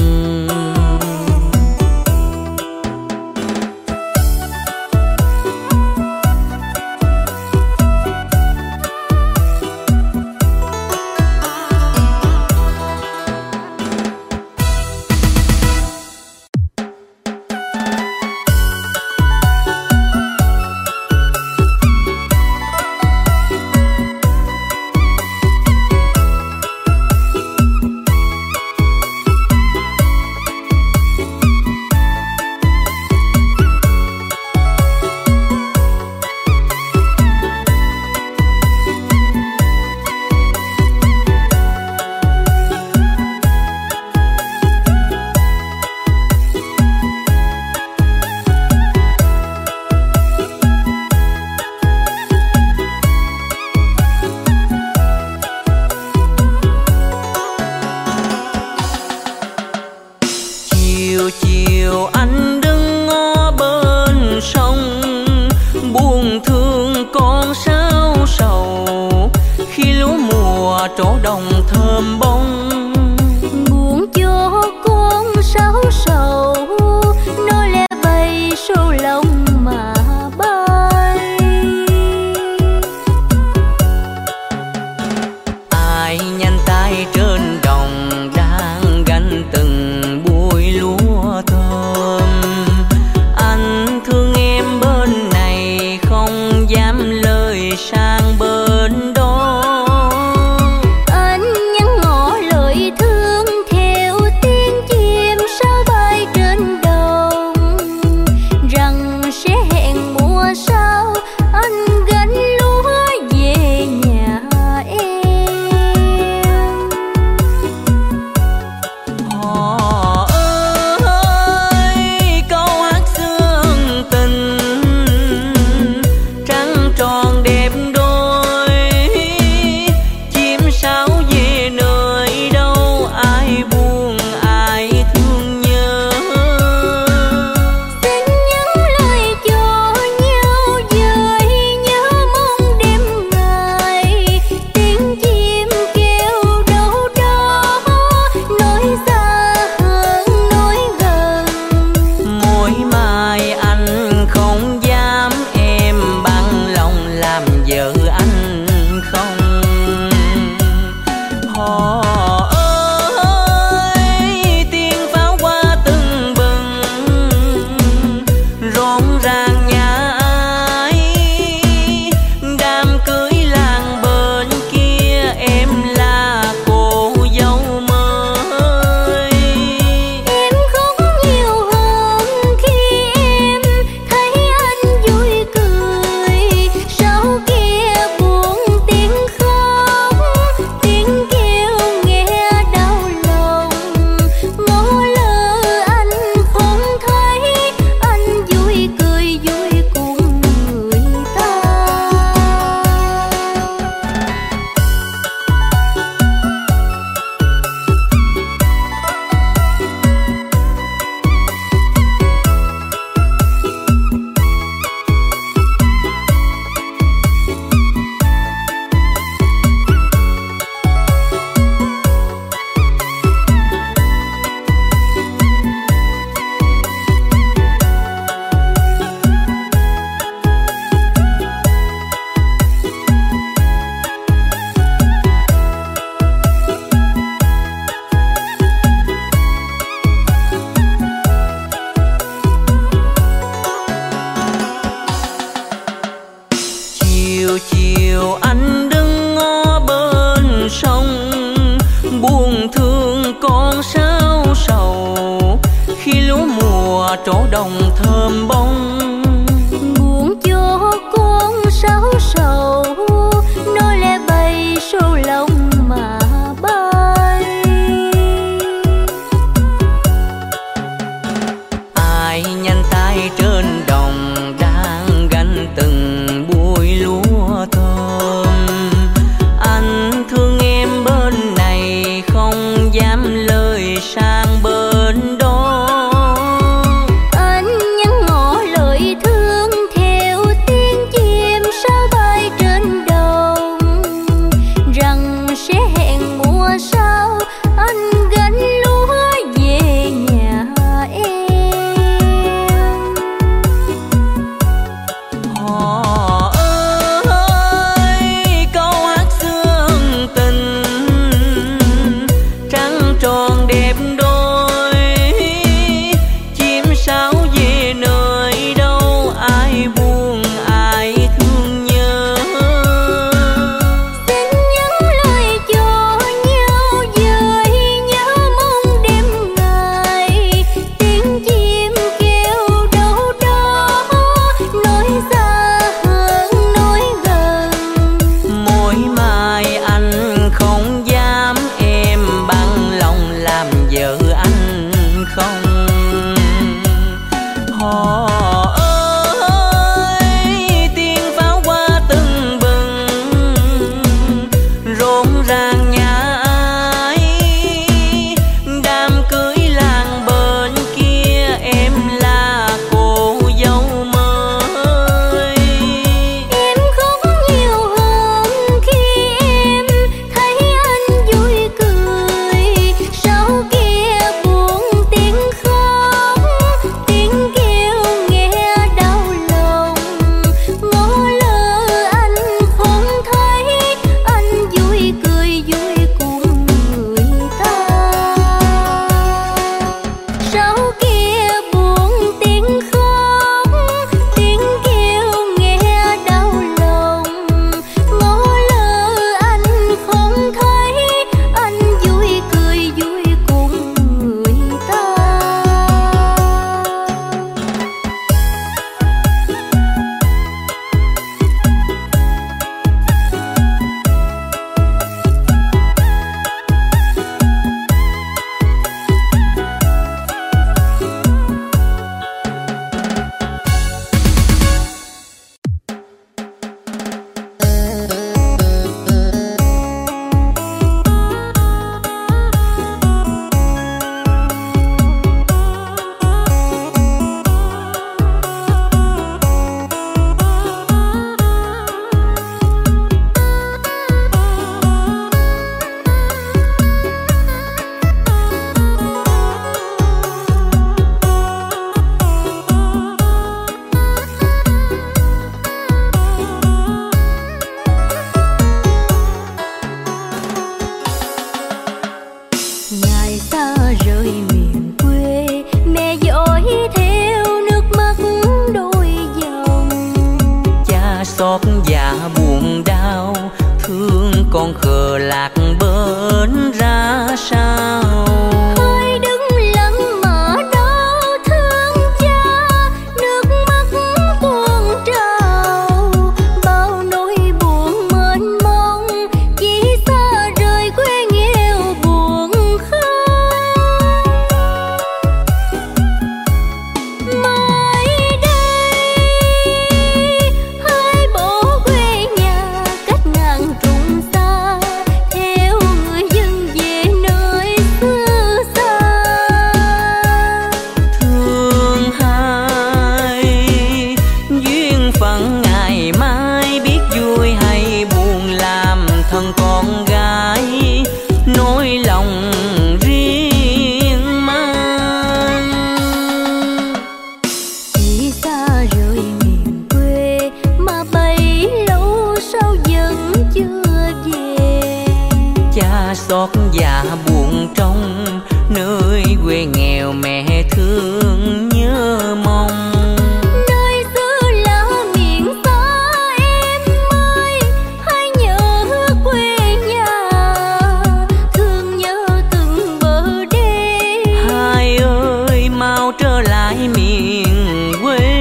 nơi quê nghèo mẹ thương nhớ mong. Nơi xứ lạ miền xa em ơi, hãy nhớ quê nhà, thương nhớ từng bờ đê. Hai ơi mau trở lại miền quê.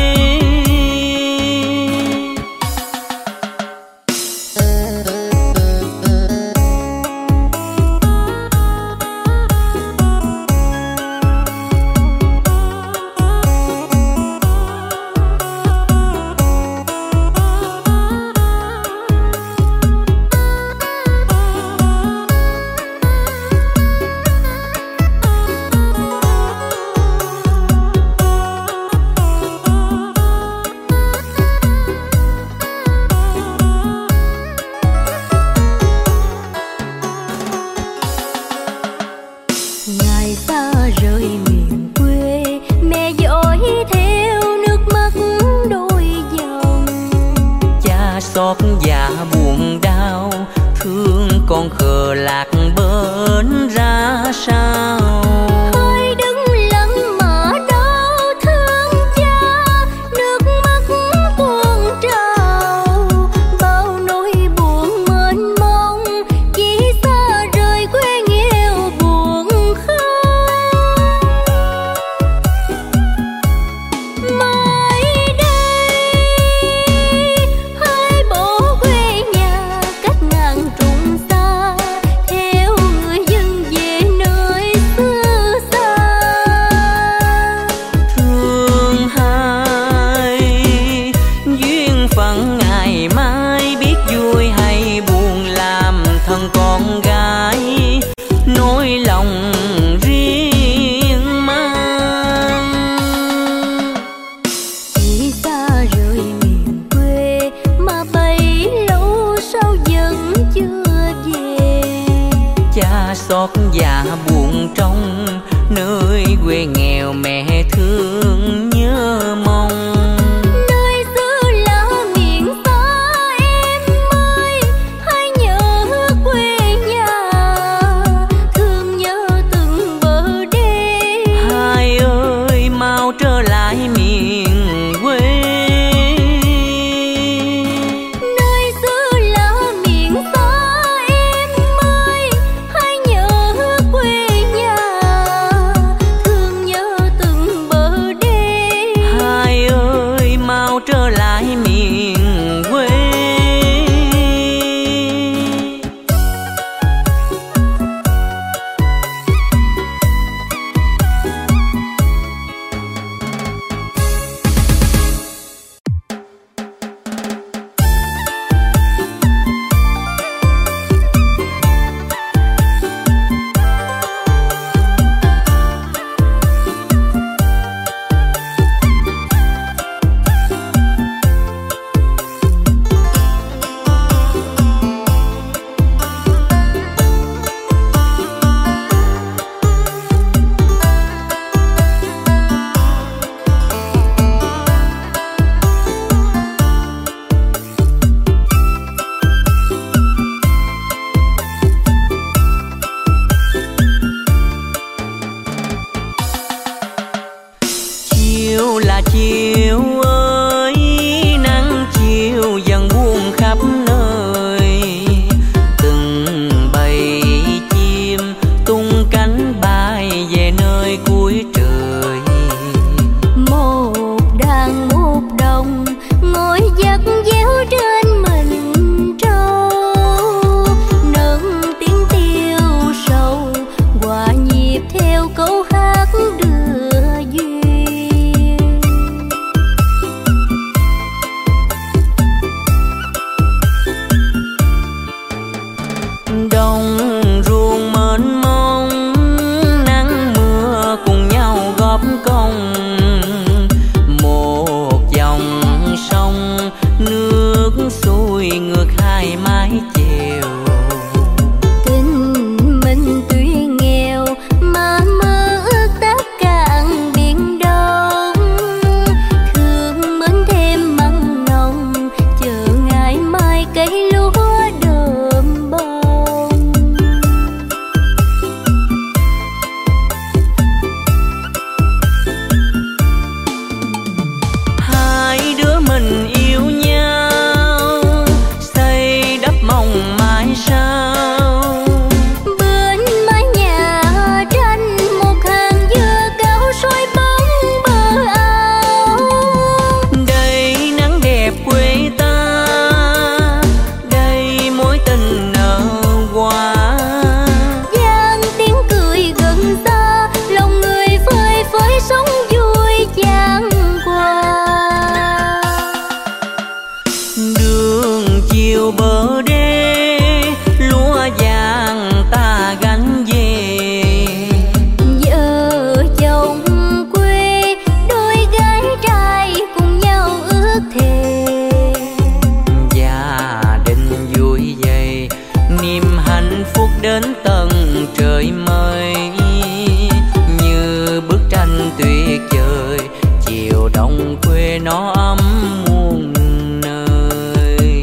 Ngày xa rời miền quê, mẹ dõi theo nước mắt đôi dòng. Cha xót dạ buồn đau, thương con khờ lạc bên ra sao. Hãy đứng lặng mà đau thương cha, nước mắt tuôn trào, bao nỗi buồn mênh mông, chỉ xa rời quê nghèo buồn khơi. Mai đây hãy bỏ quê nhà cách ngàn trùng xa, theo người dân về nơi xứ xa. Thương hai duyên phận ngày mai, biết vui hay buồn làm thân con gái, nỗi lòng riêng mang. Chỉ xa rời miền quê mà bấy lâu sao vẫn chưa về. Cha xót dạ buồn trong nơi quê nghèo mẹ thương nhớ mong. Nơi xứ lạ miền xa em ơi, hãy nhớ quê nhà, thương nhớ từng bờ đê. Hai ơi mau trở lại miền quê. Nơi xứ lạ miền xa em ơi, hãy nhớ quê nhà, thương nhớ từng bờ đê. Hai ơi mau trở lại miền quê. Chiều là chiều ơi, nắng chiều dần buông khắp nơi, từng bầy chim tung cánh bay về nơi cuối trời. Một đàn một đồng ngồi dắt déo trên mình trâu, nâng tiếng tiêu sầu hòa nhịp theo câu hát đưa duyên. đồng quê nó ấm muôn nơi.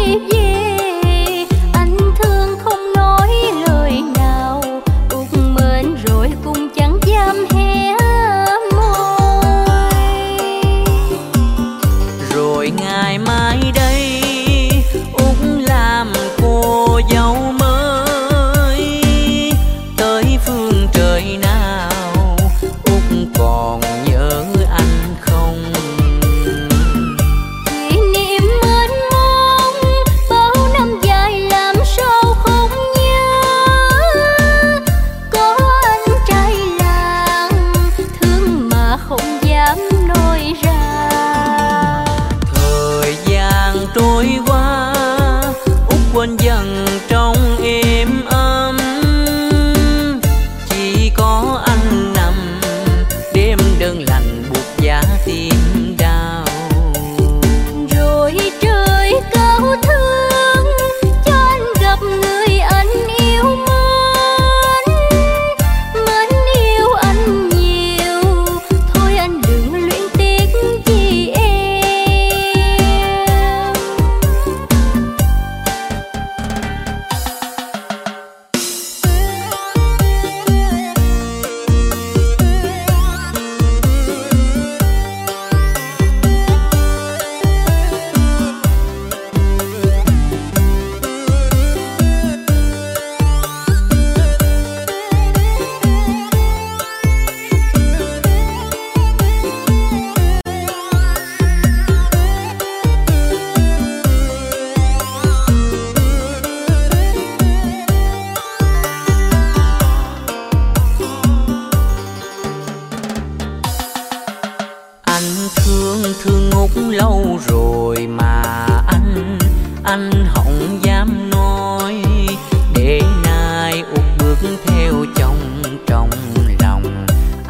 Ước mơ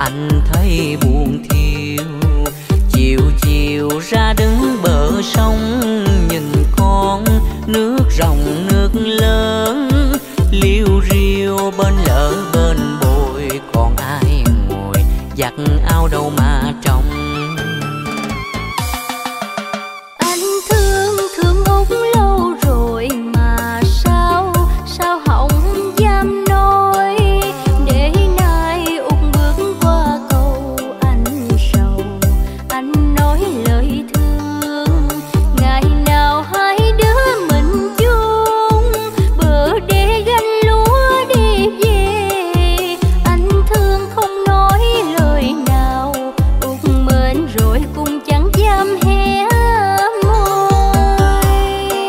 anh thấy buồn thiêu. Chiều chiều ra đứng bờ sông nhìn con nước ròng nước lớn, liêu riêu bên lỡ bên bồi, còn ai ngồi giặt áo đâu mà trông. Anh thương thương Út lâu rồi mà sao sao hỏng dám nói, để nay Út bước qua cầu anh sầu, anh nói lời thương. Ngày nào hai đứa mình chung bờ đê gánh lúa đi về, anh thương không nói lời nào, Út mến rồi cũng chẳng dám hé môi.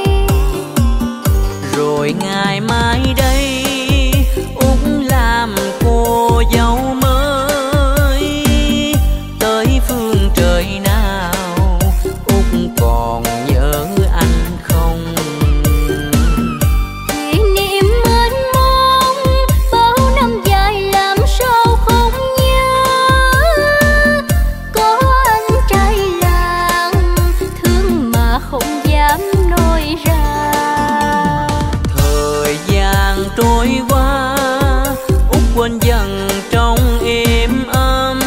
Rồi ngày mai đây Út làm cô dâu mới, tới phương trời nào Út còn nhớ anh không? Kỷ niệm mênh mông bao năm dài làm sao không nhớ, có anh trai làng thương mà không dám nói ra. Thời gian trôi qua Út quên dần trong êm ấm,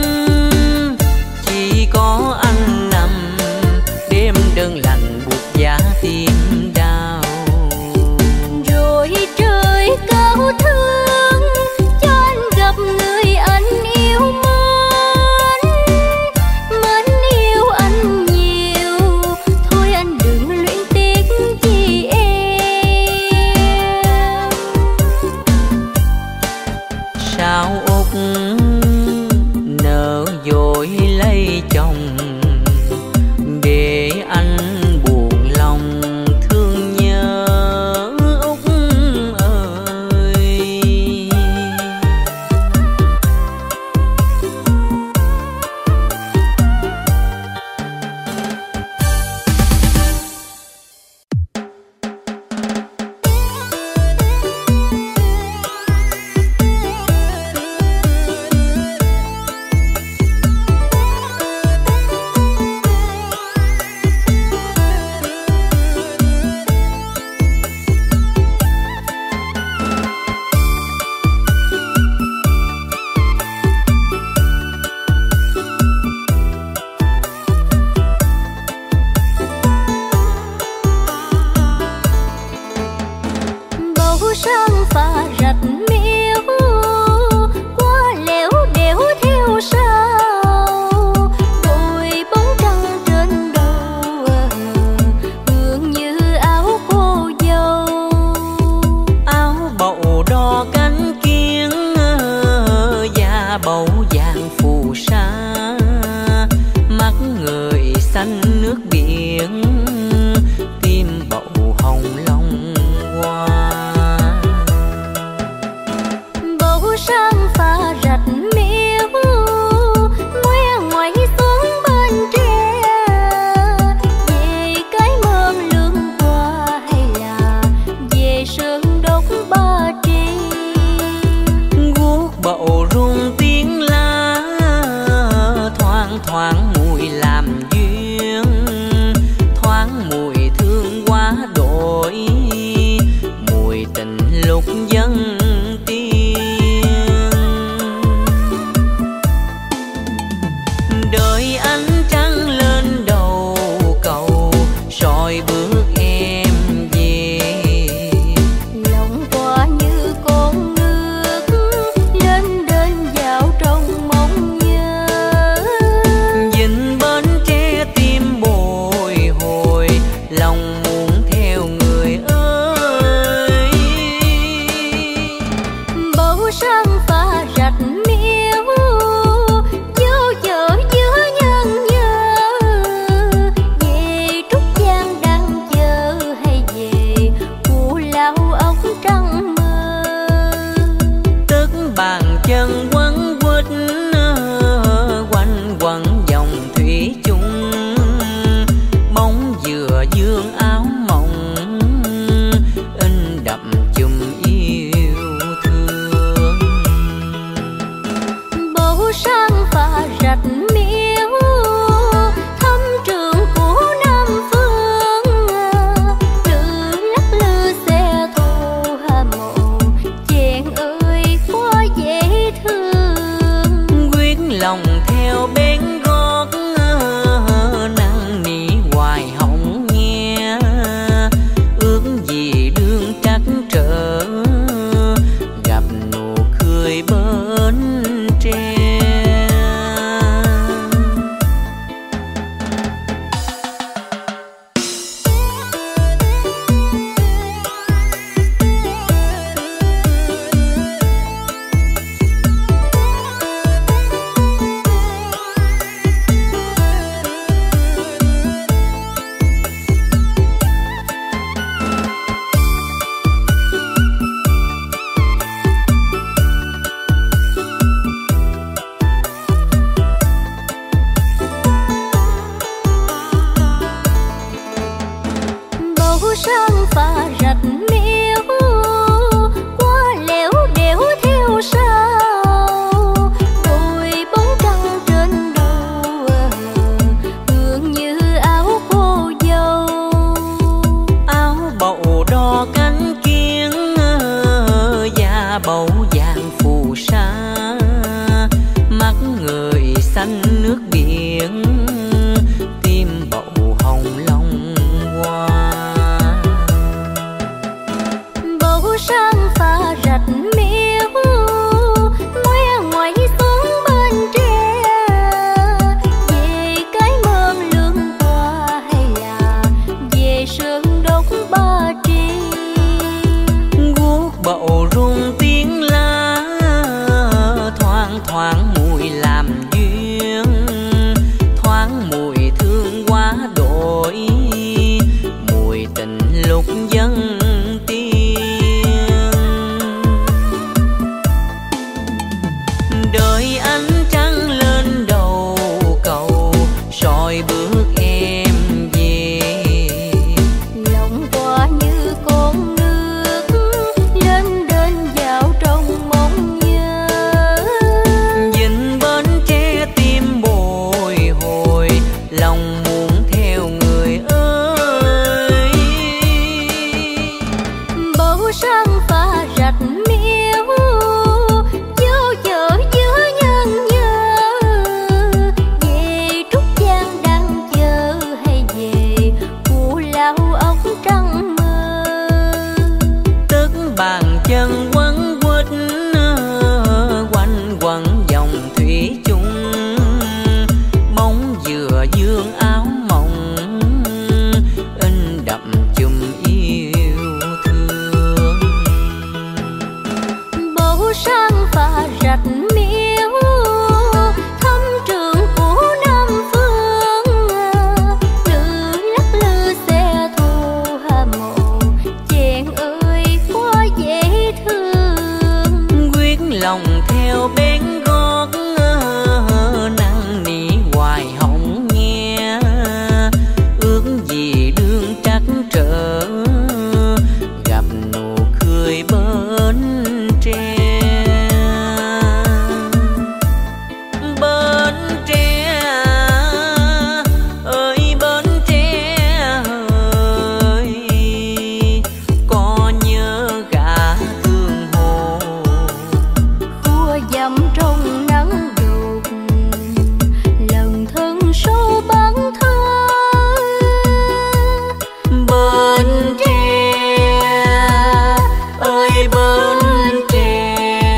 chỉ có anh nằm đêm đơn lành buốt giá tim đau. Rồi trời cao thương cho anh gặp người anh yêu mến, mến yêu anh nhiều, thôi anh đừng luyến tiếc chi em. Sao Út nỡ dối lấy chồng, để anh buồn lòng thương nhớ Út ơi. Bầu sáng pha rạch miếu qua lẻo đẻo theo sau, đôi bóng trăng trên đầu hương như áo cô dâu. Áo bầu đo cánh kiến da bầu vàng phù sa, mắt người xanh nước biển, tim bầu hồng long hoa. Bầu sáng pha rạch miếu ngoe ngoáy xuống bên tre, về cái mơn lương qua hay là về sơn đốc Ba Tri. Guốc bầu rung tiếng lá, thoang thoảng mùi làm duyên, thoáng mùi thương quá đổi, mùi tình lúc dân tiên. Đợi ánh trăng lên đầu cầu, soi bước em về. Lòng qua như con nước lên đên dạo trong mong nhớ, Dinh bến tre tim bồi hồi, lòng muốn theo người ơi. bầu sáng pha rạch miếu vô chợ giữa nhân nhớ, về Trúc Giang đang chờ hay về Cù Lao ốc trăng mơ. Tức bàn chân quấn quýt quanh quẩn dòng thủy chung, bóng dừa dương áo mộng in đậm chùm yêu thương. bầu vàng phù sa, mắt người xanh nước biển, tim bầu hồng long hoa. Bầu sang pha rạch miếu, ngoe ngoẩy xuống bên tre, về cái mơn lương qua hay là về sơn đốc Ba Tri. Guốc bầu rung tiếng lá, thoang thoảng mùi làm duyên, thoáng mùi thương quá đổi, mùi tình lúc dân tiên. Đợi ánh trăng lên đầu cầu, soi bước em về. Lòng qua như con nước lên đên vào trong mong nhớ. Dinh bến tre tim bồi hồi, lòng muốn theo người ơi. Bầu sang pha rạch miếu, vô vợ giữa nhân nhớ. Về Trúc Giang đang chờ hay về Cù Lao ốc trăng mơ. Tức bàn chân quấn quýt, quanh quẩn dòng thủy chung, bóng dừa dương áo mộng, in đậm chùm yêu thương. Bầu sang pha rạch miếu, thăm trường của Nam Phương. Lư lắc lư xe thu hà mộ, chàng ơi quá dễ thương. Quyết lòng theo bên gót, năn nỉ hoài hồng nghe, ước gì đương trắc trở, gặp nụ cười bến tre. Bến tre ơi bến tre ơi, có nhớ gã thương hồ. Khua dầm trong nắng đột, lần thân sâu bắn thơ. Bến tre ơi bến tre,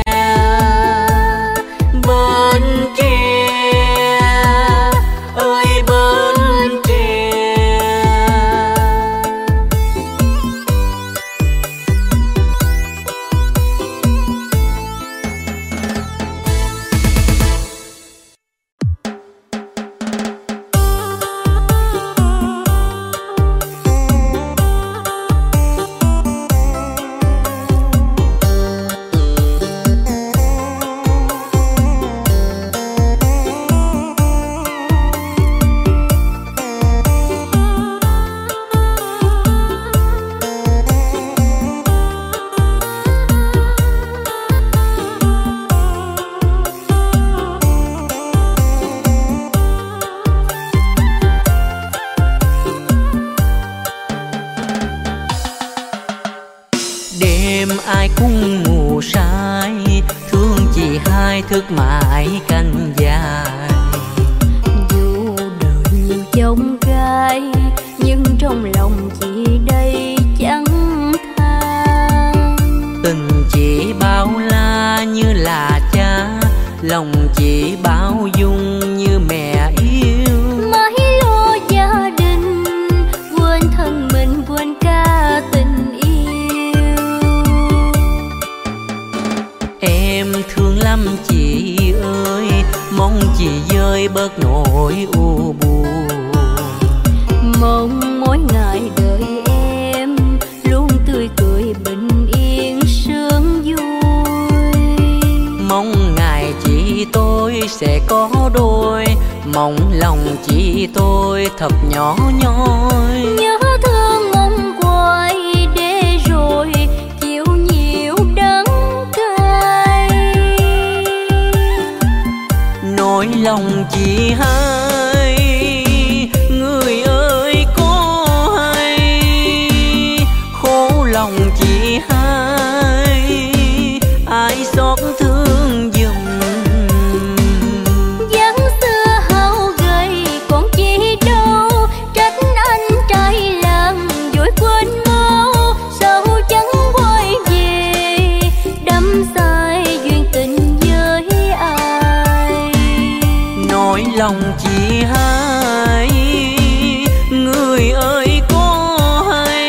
bến tre ơi bến tre. Đêm ai cũng ngủ say, thương chị hai thức mãi canh dài. Dù đời nhiều chông gai, nhưng trong lòng chị đây chẳng than. Tình chị bao la như là cha, lòng chị bao dung như mẹ yêu. Mãi lo gia đình, quên thân mình quên cả tình yêu. Em thương lắm chị ơi, mong chị vơi bớt nỗi u buồn. Mong mỗi ngày đợi em luôn tươi cười bình yên sướng vui. Mong ngày chị tôi sẽ có đôi, mong lòng chị tôi thật nhỏ nhoi. Nhớ thương mong quay để rồi chịu nhiều đắng cay. Nỗi lòng chị hai, người ơi có hay, khổ lòng chị hai ai xót thương giùm. dáng xưa hao gầy còn chi đâu, trách anh trai làng vội quên mau, sao chẳng quay về đắm say duyên tình với ai. Nỗi lòng chỉ hai người ơi có hay,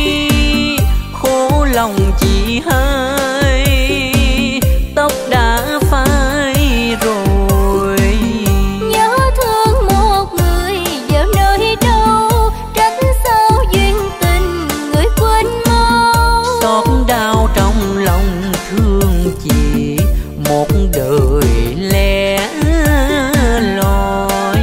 khổ lòng chỉ hai tóc đã phai rồi. Nhớ thương một người giờ nơi đâu, trách sao duyên tình người quên mau. Xót đau trong lòng thương chỉ một đời lẻ loi.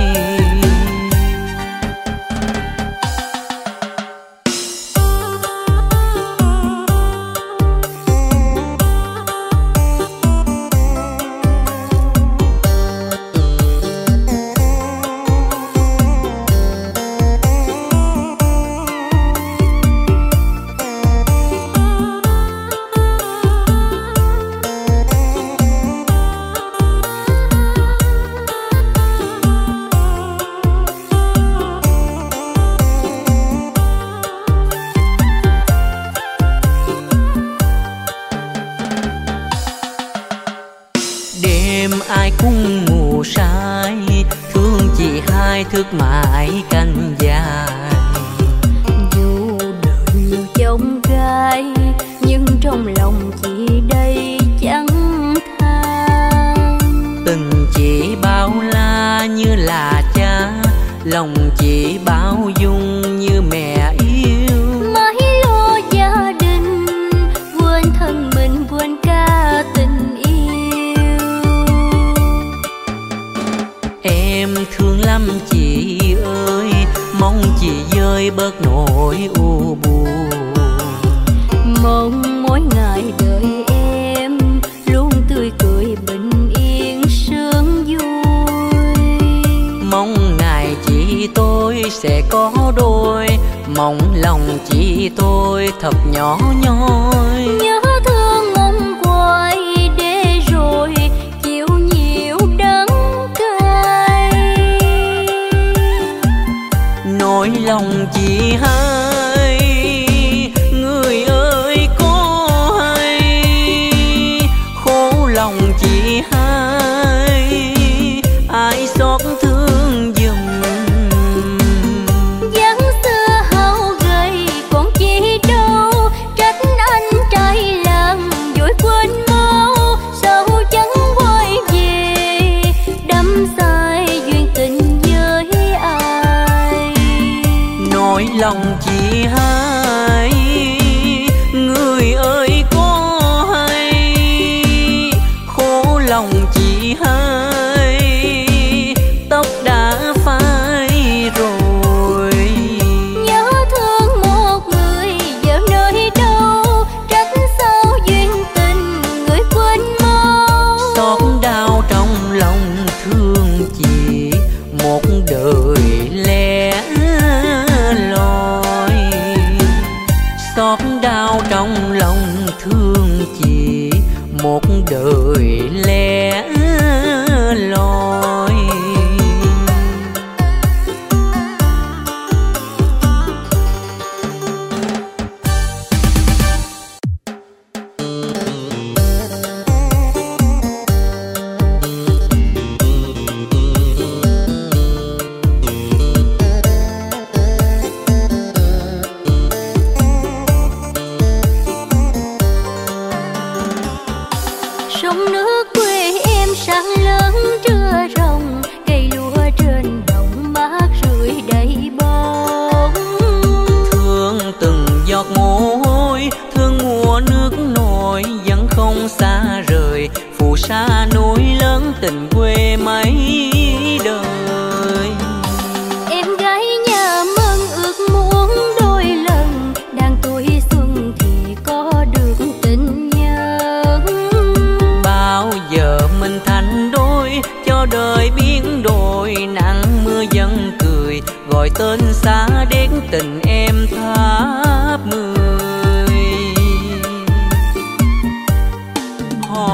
Đêm ai cũng ngủ say, thương chị hai thức mãi canh dài. Dù đời nhiều chông gai nhưng trong lòng chị đây chẳng than. Tình chị bao la như là cha, lòng chị bao dung như mẹ yêu. Mãi lo gia đình quên thân mình quên cả tình yêu. Em thương lắm chị ơi, mong chị vơi bớt nỗi u buồn. Mong mỗi ngày đợi em luôn tươi cười bình yên sướng vui. Mong ngày chị tôi sẽ có đôi, mong lòng chị tôi thật nhỏ nhoi. Nhớ thương ông hoài để rồi chịu nhiều đắng cay. Nỗi lòng chị hai người ơi có hay, khổ lòng chị hai ai xót thương giùm. dáng xưa hao gầy còn chi đâu, trách anh trai làng vội quên mau, sao chẳng quay về đắm say duyên tình với ai. Nỗi lòng chị hai người ơi có hay, khổ lòng chị hai tóc đã phai rồi. Nhớ thương một người giờ nơi đâu, trách sao duyên tình người quên mau. Xót đau trong lòng thương chị một đời lẻ loi. Xót đau trong lòng thương chị một đời lẻ loi. Sông nước quê em sáng lớn trưa rồng, cây lúa trên đồng mát rượi đầy bóng. Thương từng giọt mồ hôi, thương mùa nước nổi vẫn không xa rời, phù sa núi lớn tình quê mấy đời. Em gái nhà mơ ước muốn đôi lần, đang tuổi xuân thì có được tình nhân. Bao giờ mình thành đôi, cho đời biến đổi, nắng mưa vẫn cười, gọi tên xa đến tình em tháp mười. Hò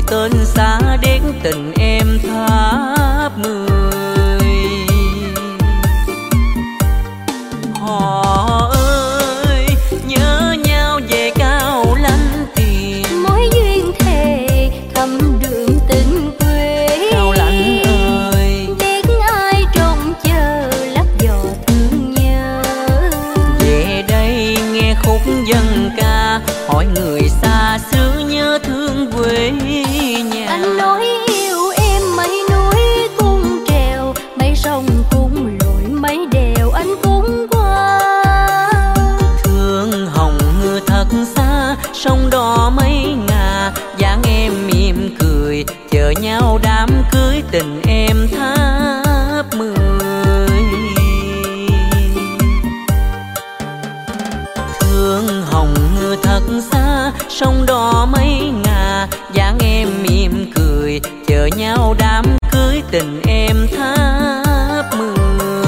tên xa đến tình em tháp mười. Họ ơi nhớ nhau về cao lanh tiền, mối duyên thề thăm đường tình quê. Cao lanh ơi biết ai trông chờ lấp giò thương nhớ. Về đây nghe khúc dân ca, hỏi người xa xứ nhớ thương quê nhà. Anh nói yêu em mấy núi cung trèo, mấy sông cung lội mấy đèo anh cũng qua. Thương hồng ngư thật xa, sông đò mấy ngà, dáng em mỉm cười chờ nhau đám cưới tình em tháp mười. Thương hồng ngư thật xa, sông đò mấy ngà, dáng em mỉm cười chờ nhau đám cưới tình em tháp mười.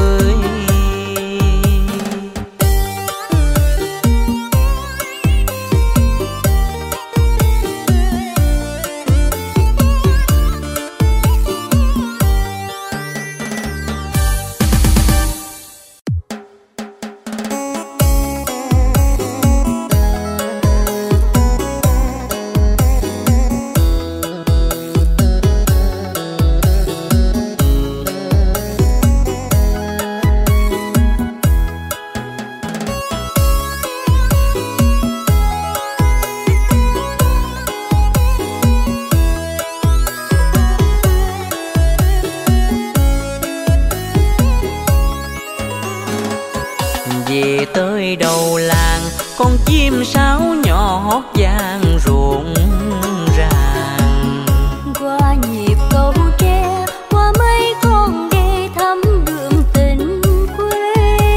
Về tới đầu làng, con chim sáo nhỏ hót vang rộn ràng. Qua nhịp câu tre, qua mấy con đê thăm đường tình quê.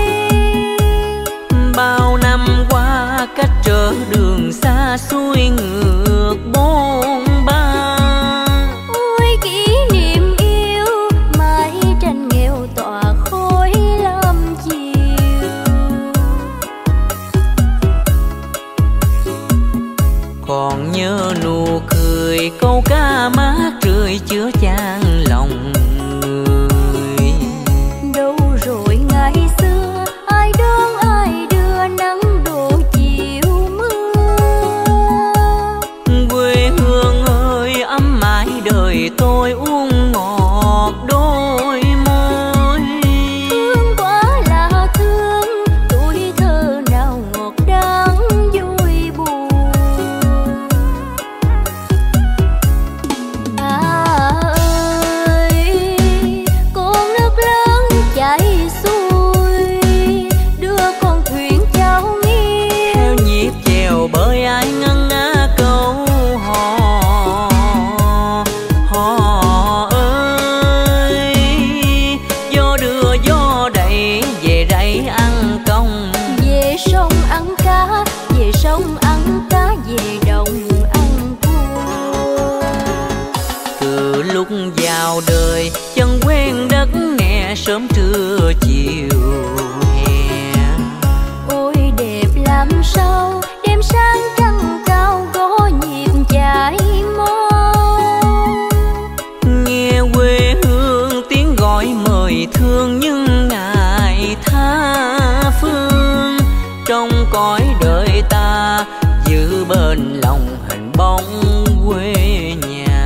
Bao năm qua cách trở đường xa xuôi ngược bốn ba. Ôi kỷ niệm yêu, mái tranh nghèo tỏa khói lam chiều. Còn nhớ nụ cười câu ca mát rượi chứa chan lòng người. Đâu rồi ngày xưa, ai đón ai đưa nắng đổ chiều mưa. Quê hương ơi ấm mãi đời tôi uống ngọt đôi môi. Thương quá là thương, tuổi thơ nào ngọt đắng vui buồn. À ơi, con nước lớn chảy xuôi, đưa con thuyền chao nghiêng. Theo nhịp chèo bởi ai ngân nga câu hò. Hò ơi gió đưa gió đẩy về đây ăn công. Về sông ăn cá, về sông ăn cá, về đồng ăn cua. Từ lúc vào đời chân quen đất nghe sớm trưa chiều hè. Ôi đẹp làm sao, đêm sáng trăng cao gõ nhịp chạy mau. Nghe quê hương tiếng gọi mời thương nhưng ngài tha phương. Trong cõi đời ta giữ bên lòng hình bóng quê nhà.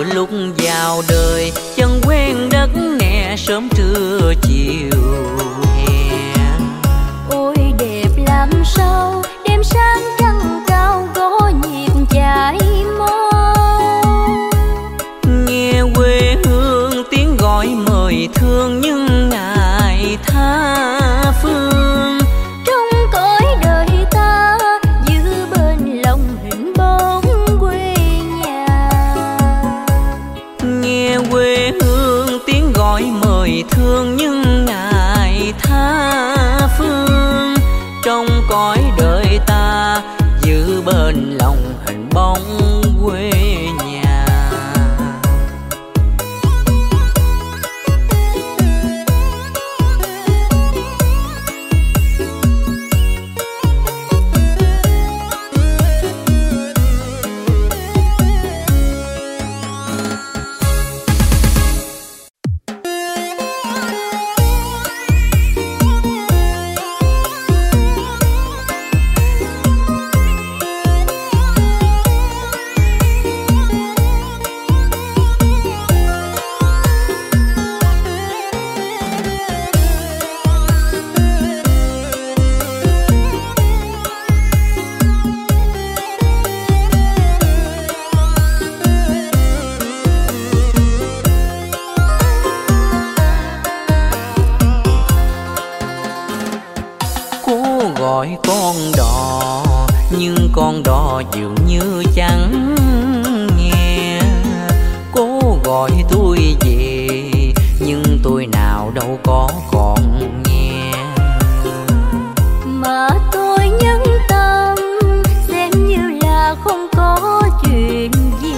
từ lúc vào đời, chân quen đất nè sớm trưa chiều hè. Ôi đẹp làm sao đêm sáng trăng cao có nhịp chạy mong. Nghe quê hương tiếng gọi mời thương nhưng ngài tha phương. Trong cõi đời ta giữ bên lòng hình bóng quê nhà. Nghe quê hương tiếng gọi mời thương nhưng ngài tha phương. Trong cõi đời ta giữ bên lòng hình bóng quê nhà. Gọi con đò nhưng con đò dường như chẳng nghe. Cố gọi tôi về nhưng tôi nào đâu có còn nghe. Mà tôi nhẫn tâm xem như là không có chuyện gì.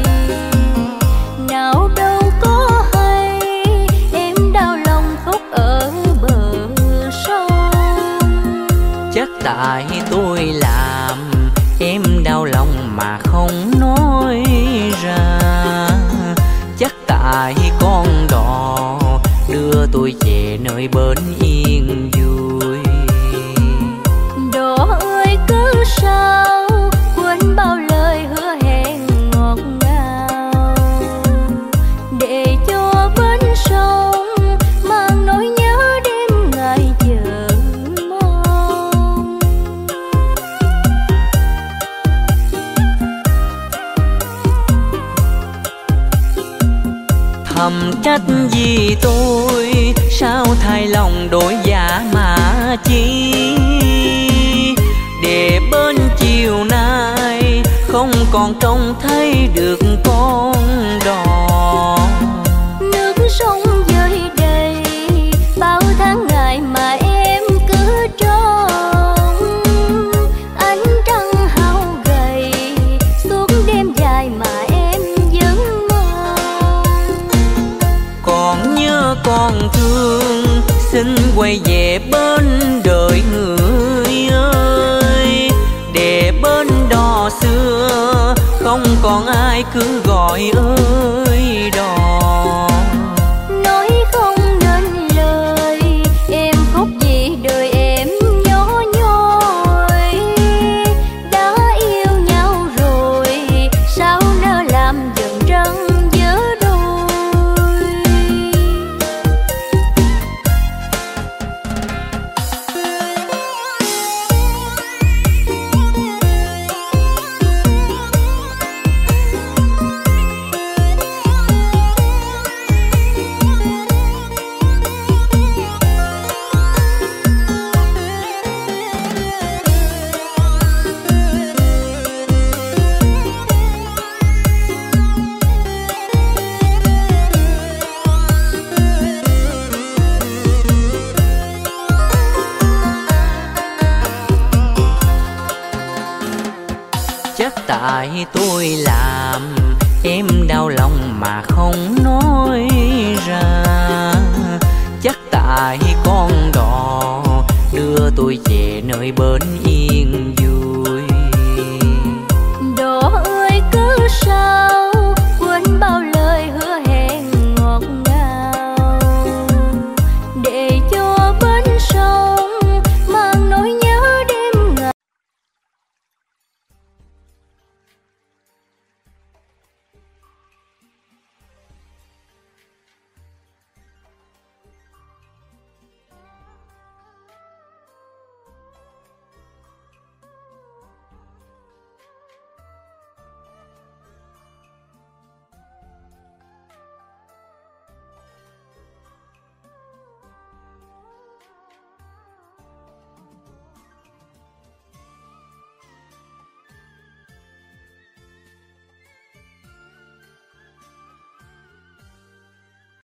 Nào đâu có hay em đau lòng khóc ở bờ sông. Chắc tại tôi làm em đau lòng mà không nói ra. Chắc tại con đò đưa tôi về nơi bến yên vui. Đò ơi cứ sao quên bao lời hứa hẹn ngọt ngào, để cho bến sông mang nỗi nhớ đêm ngày chờ mong. Thầm trách gì tôi sao thay lòng đổi dạ mà chi. Để bên chiều nay không còn trông thấy được con đò. Nước sông dơi đầy bao tháng ngày mà em cứ trông. Ánh trăng hao gầy suốt đêm dài mà em vẫn mong. Còn nhớ còn thương xin quay về bên đời người ơi. Để bên đò xưa không còn ai cứ gọi ơi đò. Nói không nên lời em khóc vì đời em nhỏ nhoi. Đã yêu nhau rồi sao nỡ làm dần trăng vỡ đôi. Chắc tại tôi làm em đau lòng mà không nói ra. Chắc tại con đò đưa tôi về nơi bến